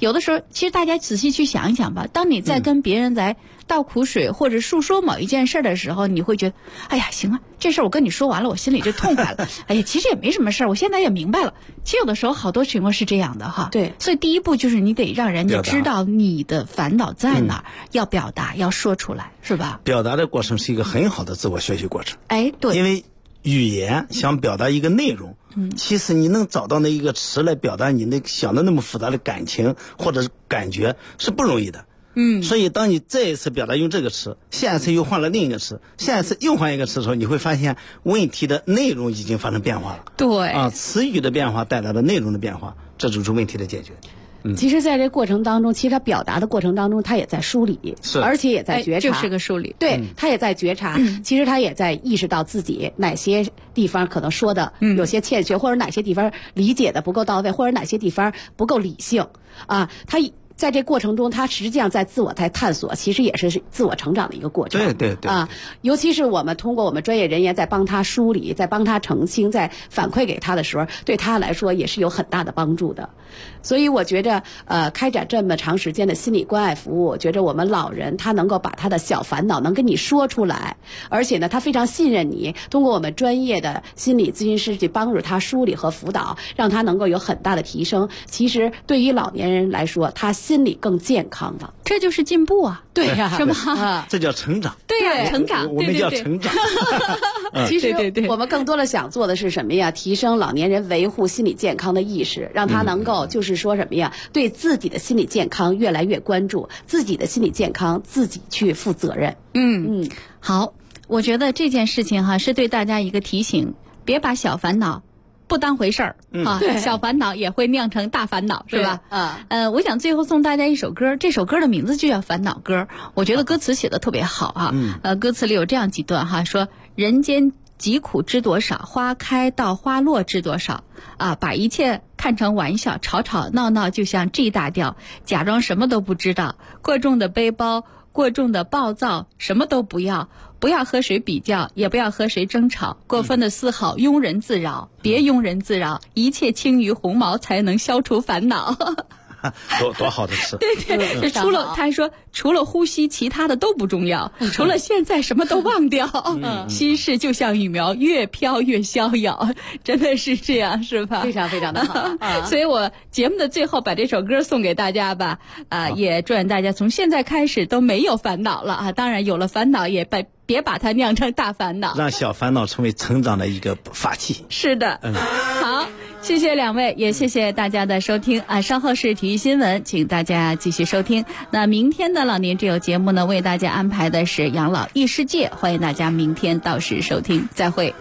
有的时候，其实大家仔细去想一想吧，当你在跟别人在倒苦水或者诉说某一件事的时候，你会觉得，哎呀，行啊，这事儿我跟你说完了，我心里就痛快了。哎呀，其实也没什么事儿，我现在也明白了。其实有的时候好多情况是这样的哈。 对， 所以第一步就是你得让人家知道你的烦恼在哪儿，要表达，要说出来，是吧？ 表达的过程是一个很好的自我学习过程。 哎，对， 因为语言想表达一个内容，其实你能找到那一个词来表达你那想的那么复杂的感情或者是感觉是不容易的。所以当你这一次表达用这个词，下一次又换了另一个词，下一次又换一个词的时候，你会发现问题的内容已经发生变化了。 对啊，词语的变化带来了内容的变化，这就是问题的解决。 其实在这过程当中，其实他表达的过程当中，他也在梳理，而且也在觉察， 就是个梳理。 对，他也在觉察，其实他也在意识到自己哪些地方可能说的有些欠缺，或者哪些地方理解的不够到位，或者哪些地方不够理性啊，他在这过程中，他实际上在自我在探索，其实也是自我成长的一个过程。 对对对啊，尤其是我们通过我们专业人员在帮他梳理，在帮他澄清，在反馈给他的时候，对他来说也是有很大的帮助的。所以我觉着，开展这么长时间的心理关爱服务，我觉着我们老人他能够把他的小烦恼能跟你说出来，而且呢，他非常信任你，通过我们专业的心理咨询师去帮助他梳理和辅导，让他能够有很大的提升。其实对于老年人来说，他心理更健康了， 这就是进步啊！ 对呀， 是吧？ 这叫成长。 对呀，成长， 我们叫成长。 其实我们更多的想做的是什么呀？提升老年人维护心理健康的意识，让他能够就是说什么呀？对自己的心理健康越来越关注，自己的心理健康自己去负责任。 好，我觉得这件事情哈是对大家一个提醒，别把小烦恼不当回事儿啊，小烦恼也会酿成大烦恼，是吧？我想最后送大家一首歌，这首歌的名字就叫《烦恼歌》，我觉得歌词写的特别好啊。歌词里有这样几段哈，说人间疾苦知多少，花开到花落知多少啊！把一切看成玩笑，吵吵闹闹就像 G 大调，假装什么都不知道，过重的背包，过重的暴躁，什么都不要。不要和谁比较，也不要和谁争吵，过分的嘶吼庸人自扰，别庸人自扰，一切轻于鸿毛才能消除烦恼。 多好的词！ 对对，除了他说，除了呼吸，其他的都不重要，除了现在什么都忘掉。心事就像羽苗，越飘越逍遥，真的是这样，是吧？ 非常非常的好。 所以我节目的最后把这首歌送给大家吧，也祝愿大家从现在开始都没有烦恼了啊！当然有了烦恼也别把它酿成大烦恼， 让小烦恼成为成长的一个法器。 是的，好。谢谢两位，也谢谢大家的收听啊！稍后是体育新闻，请大家继续收听。那明天的老年之友节目呢，为大家安排的是养老异世界，欢迎大家明天到时收听，再会。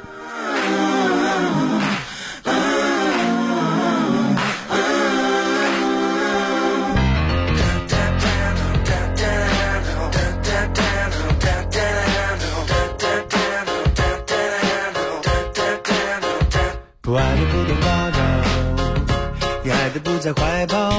不爱的不懂打扰，也爱的不在怀抱，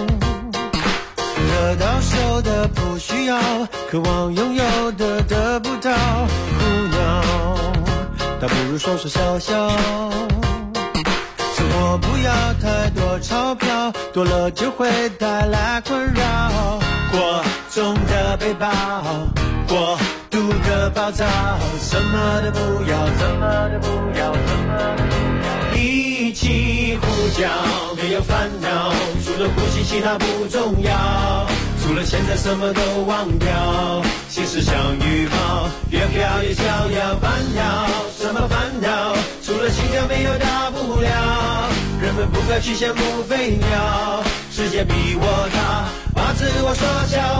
得到手的不需要，渴望拥有的得不到，苦恼，倒不如说说笑笑。生活不要太多钞票，多了就会带来困扰。过重的背包，过度的暴躁，什么都不要，什么都不要，什么都不要。一起呼叫，没有烦恼，除了呼吸其他不重要，除了现在什么都忘掉，心事像羽毛，越飘越逍遥。烦恼什么烦恼，除了心跳没有大不了，人们不该去羡慕飞鸟，世界比我大，把自我缩小，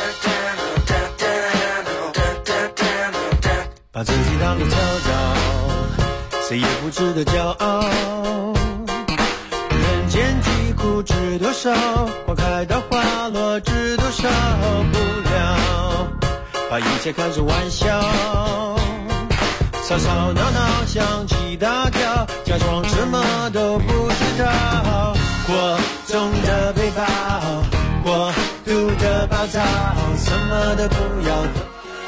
把自己当作跳蚤，谁也不值得骄傲。人间疾苦知多少，花开到花落知多少，不了把一切看作玩笑，吵吵闹闹像起大调，假装什么都不知道。过重的背包，过度的暴躁，什么都不要。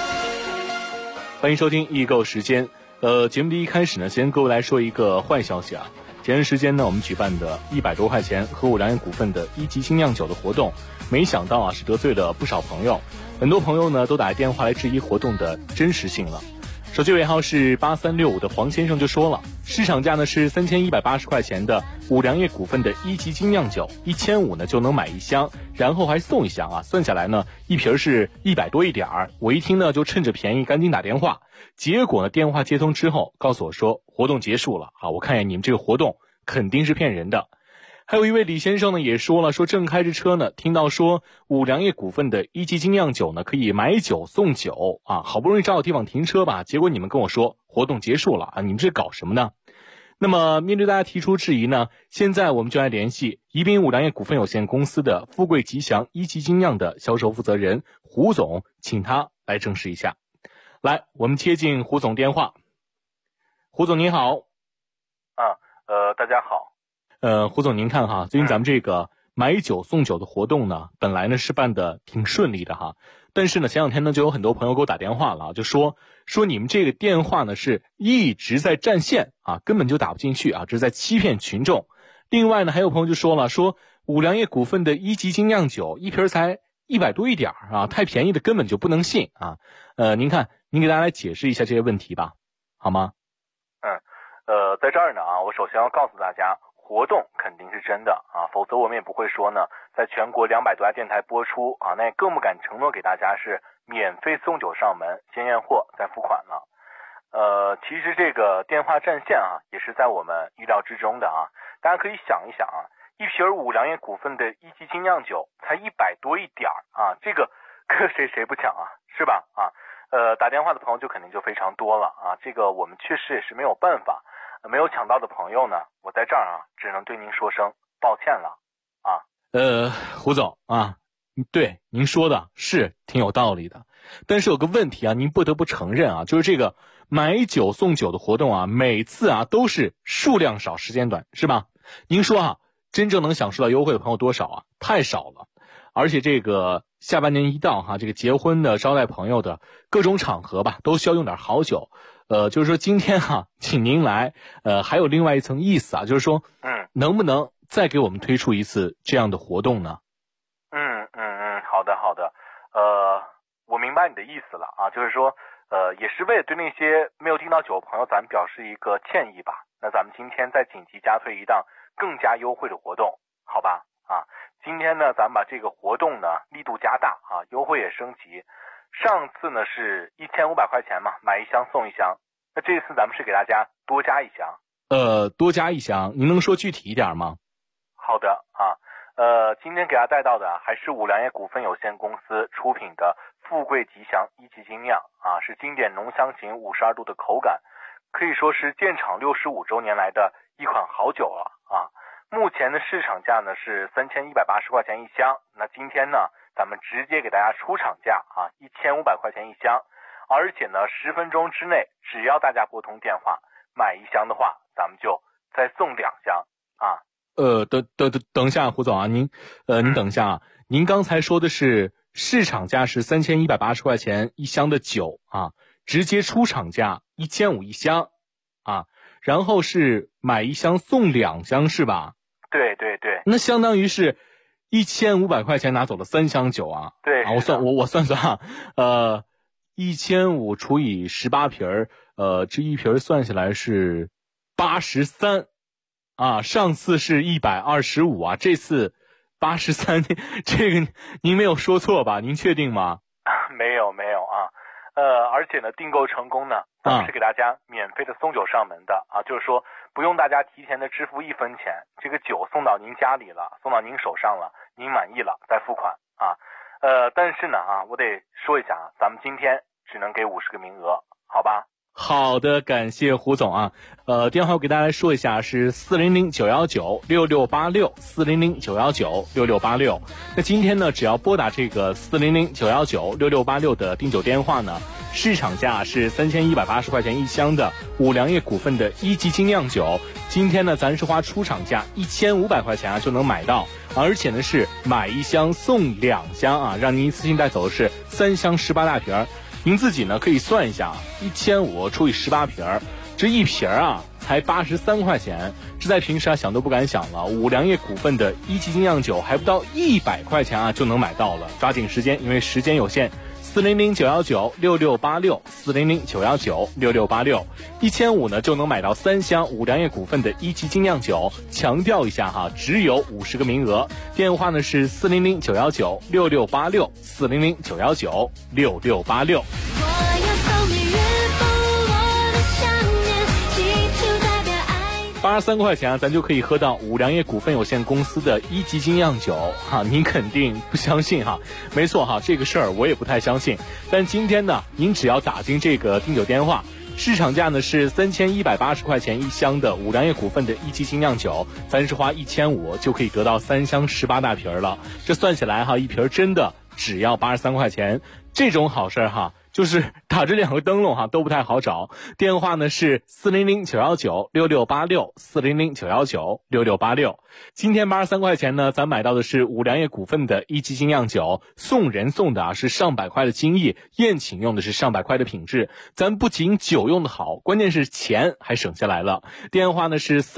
欢迎收听易购时间。节目的一开始呢，先跟各位来说一个坏消息啊。 前段时间呢，我们举办的100多块钱和五粮液股份的1级精酿酒的活动，没想到啊是得罪了不少朋友，很多朋友呢都打电话来质疑活动的真实性了。手机尾号是8365的黄先生就说了，市场价呢是3180块钱的五粮液股份的1级精酿酒，1500呢就能买1箱，然后还送1箱啊，算下来呢一瓶是100多一点儿。我一听呢就趁着便宜赶紧打电话，结果呢电话接通之后告诉我说活动结束了啊，我看见你们这个活动肯定是骗人的。还有一位李先生呢也说了，说正开着车呢，听到说五粮液股份的1级精酿酒呢可以买酒送酒啊，好不容易找到地方停车吧，结果你们跟我说活动结束了啊，你们这搞什么呢？那么面对大家提出质疑呢，现在我们就来联系宜宾五粮液股份有限公司的富贵吉祥1级精酿的销售负责人胡总，请他来证实一下。来，我们接进胡总电话。胡总您好。 大家好。 胡总您看哈，最近咱们这个买酒送酒的活动呢，本来呢是办的挺顺利的哈，但是呢前两天呢就有很多朋友给我打电话了，就说你们这个电话呢是一直在占线啊，根本就打不进去啊，这是在欺骗群众。另外呢还有朋友就说了，说五粮液股份的1级精酿酒一瓶才100多一点啊，太便宜的根本就不能信啊。您看您给大家来解释一下这些问题吧，好吗？ 在这儿呢啊，我首先要告诉大家，活动肯定是真的啊，否则我们也不会说呢，在全国200多家电台播出啊，那也更不敢承诺给大家是免费送酒上门，先验货再付款了。其实这个电话占线啊，也是在我们意料之中的啊。大家可以想一想啊，一瓶五粮液股份的1级精酿酒才100多一点啊，这个搁谁不抢啊，是吧？啊，打电话的朋友就肯定就非常多了啊，这个我们确实也是没有办法。没有抢到的朋友呢，我在这儿啊，只能对您说声抱歉了啊。 胡总啊，对您说的是挺有道理的，但是有个问题啊，您不得不承认啊，就是这个买酒送酒的活动啊，每次啊都是数量少时间短，是吧？您说啊，真正能享受到优惠的朋友多少啊？太少了。而且这个下半年一到哈，这个结婚的、招待朋友的各种场合吧，都需要用点好酒。就是说今天哈，请您来，还有另外一层意思啊，就是说，能不能再给我们推出一次这样的活动呢？ 好的，我明白你的意思了啊，就是说，也是为了对那些没有订到酒的朋友，咱们表示一个歉意吧。那咱们今天再紧急加推一档更加优惠的活动，好吧？啊，今天呢，咱们把这个活动呢力度加大啊，优惠也升级。上次呢是1500块钱嘛，买1箱送1箱。那这次咱们是给大家多加1箱。 多加1箱，您能说具体一点吗？ 好的啊，今天给大家带到的还是五粮液股份有限公司出品的富贵吉祥1级精酿啊，是经典浓香型52度的口感，可以说是建厂65周年来的一款好酒了啊。目前的市场价呢是3180块钱1箱，那今天呢咱们直接给大家出厂价啊，1500块钱1箱，而且呢10分钟之内，只要大家拨通电话买1箱的话，咱们就再送2箱啊。 等一下，胡总啊，您等一下啊，您刚才说的是市场价是3180块钱1箱的酒啊，直接出厂价1500一箱啊，然后是买1箱送2箱是吧？ 对， 那相当于是1500块钱拿走了3箱酒啊。 对啊，我算啊，1500除以18瓶这一瓶算下来是83啊，上次是125啊，这次83，这个您没有说错吧？您确定吗？ 没有啊，而且呢，订购成功呢，咱们是给大家免费的送酒上门的啊，就是说不用大家提前的支付1分钱，这个酒送到您家里了，送到您手上了，您满意了再付款啊。但是呢啊，我得说一下啊，咱们今天只能给50个名额，好吧？ 好的，感谢胡总啊。电话我给大家来说一下，是400-919-6686，400-919-6686。那今天呢，只要拨打这个400-919-6686的订酒电话呢，市场价是3180块钱1箱的五粮液股份的1级精酿酒，今天呢，咱是花出厂价1500块钱啊就能买到，而且呢是买1箱送2箱啊，让您一次性带走的是3箱18大瓶。您自己呢可以算一下，1500除以18瓶，这一瓶啊才83块钱，这在平时啊想都不敢想了。五粮液股份的一级精酿酒还不到100块钱啊就能买到了，抓紧时间，因为时间有限。400-919-6686，400-919-6686，1500呢就能买到3箱五粮液股份的一级精酿酒。强调一下哈，只有50个名额。电话呢是400-919-6686，400-919-6686。83块钱啊，咱就可以喝到五粮液股份有限公司的一级精酿酒哈，您肯定不相信哈？没错哈，这个事儿我也不太相信。但今天呢，您只要打进这个订酒电话，市场价呢是3180块钱一箱的五粮液股份的一级精酿酒，咱是花1500就可以得到3箱18大瓶了。这算起来哈，一瓶真的只要83块钱，这种好事哈。就是打着2个灯笼哈都不太好找，电话呢是400-919-6686，400-919-6686。今天83块钱呢，咱买到的是五粮液股份的一级精酿酒，送人送的啊是上百块的精益，宴请用的是上百块的品质。咱不仅酒用的好，关键是钱还省下来了。电话呢是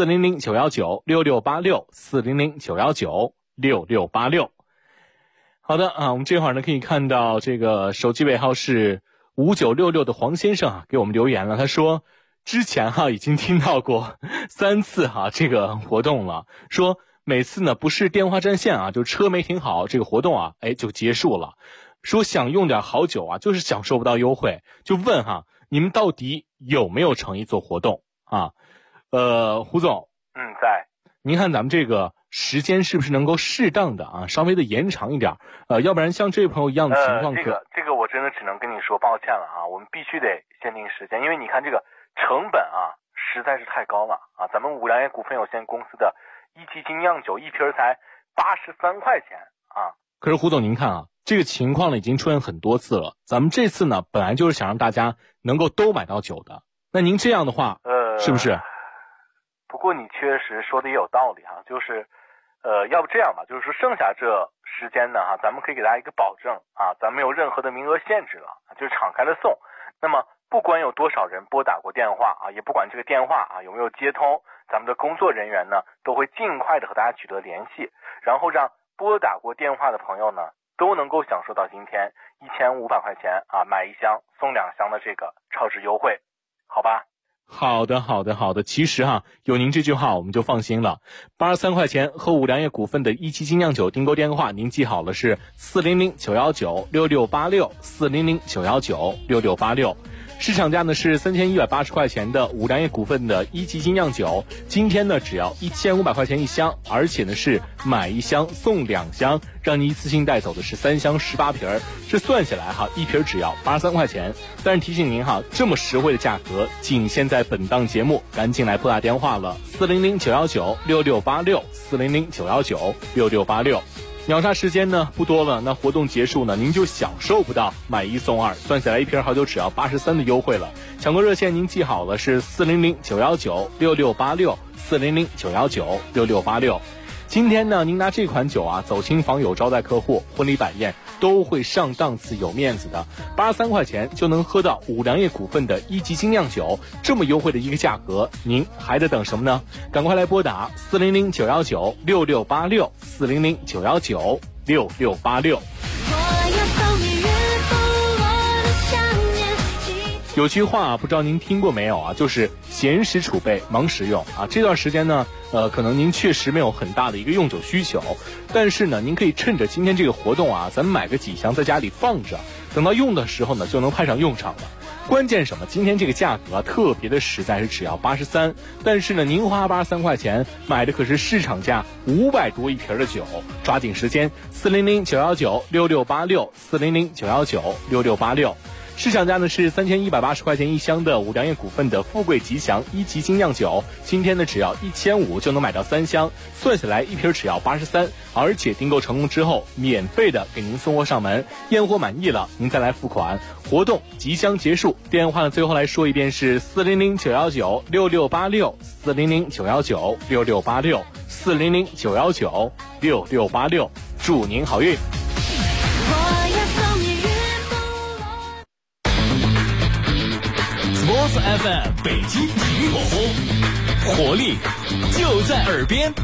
400-919-6686，400-919-6686。好的啊，我们这会儿呢可以看到这个手机尾号是5966的黄先生啊给我们留言了，他说之前哈已经听到过3次哈这个活动了，说每次呢不是电话占线啊，就车没停好，这个活动啊就结束了。说想用点好酒啊，就是享受不到优惠，就问哈你们到底有没有诚意做活动啊？胡总， 在。 您看咱们这个时间是不是能够适当的啊，稍微的延长一点？要不然像这位朋友一样的情况， 这个我真的只能跟你说抱歉了啊，我们必须得限定时间，因为你看这个成本啊实在是太高了啊，咱们五粮液股份有限公司的一级精酿酒一瓶才83块钱啊。 可是胡总您看啊，这个情况呢已经出现很多次了，咱们这次呢本来就是想让大家能够都买到酒的，那您这样的话是不是？ 不过你确实说的也有道理哈，就是要不这样吧，就是说剩下这时间呢哈，咱们可以给大家一个保证啊，咱没有任何的名额限制了，就是敞开了送。那么不管有多少人拨打过电话啊，也不管这个电话啊有没有接通，咱们的工作人员呢都会尽快的和大家取得联系，然后让拨打过电话的朋友呢都能够享受到今天1500块钱啊买1箱送2箱的这个超值优惠，好吧？ 好的。其实哈，有您这句话我们就放心了。83块钱和五粮液股份的一级精酿酒订购电话，您记好了是400-919-6686，400-919-6686。市场价呢是3180块钱的五粮液股份的一级精酿酒，今天呢只要1500块钱一箱，而且呢是买1箱送2箱，让你一次性带走的是3箱18瓶，这算下来哈，一瓶只要83块钱。但是提醒您哈，这么实惠的价格仅限在本档节目，赶紧来拨打电话了，400-919-6686，400-919-6686。秒杀时间呢不多了，那活动结束呢，您就享受不到买1送2，算下来一瓶好酒只要83的优惠了。抢购热线您记好了是400-919-6686，400-919-6686。今天呢，您拿这款酒啊走亲访友、招待客户、婚礼摆宴都会上档次、有面子的。83块钱就能喝到五粮液股份的一级精酿酒，这么优惠的一个价格，您还在等什么呢？赶快来拨打400-919-6686，400-919-6686。有句话不知道您听过没有啊，就是闲时储备，忙时用啊。这段时间呢，可能您确实没有很大的一个用酒需求，但是呢，您可以趁着今天这个活动啊，咱们买个几箱在家里放着，等到用的时候呢，就能派上用场了。关键什么？今天这个价格啊，特别的实在，是只要83，但是呢，您花83块钱买的可是市场价500多一瓶的酒，抓紧时间，400-919-6686，400-919-6686。市场价呢是3180块钱一箱的五粮液股份的富贵吉祥一级精酿酒，今天呢只要1500就能买到3箱，算下来一瓶只要83，而且订购成功之后免费的给您送货上门，验货满意了您再来付款。活动即将结束，电话呢最后来说一遍是400-919-6686，400-919-6686，400-919-6686，祝您好运。 Boss FM 北京体育广播，活力就在耳边。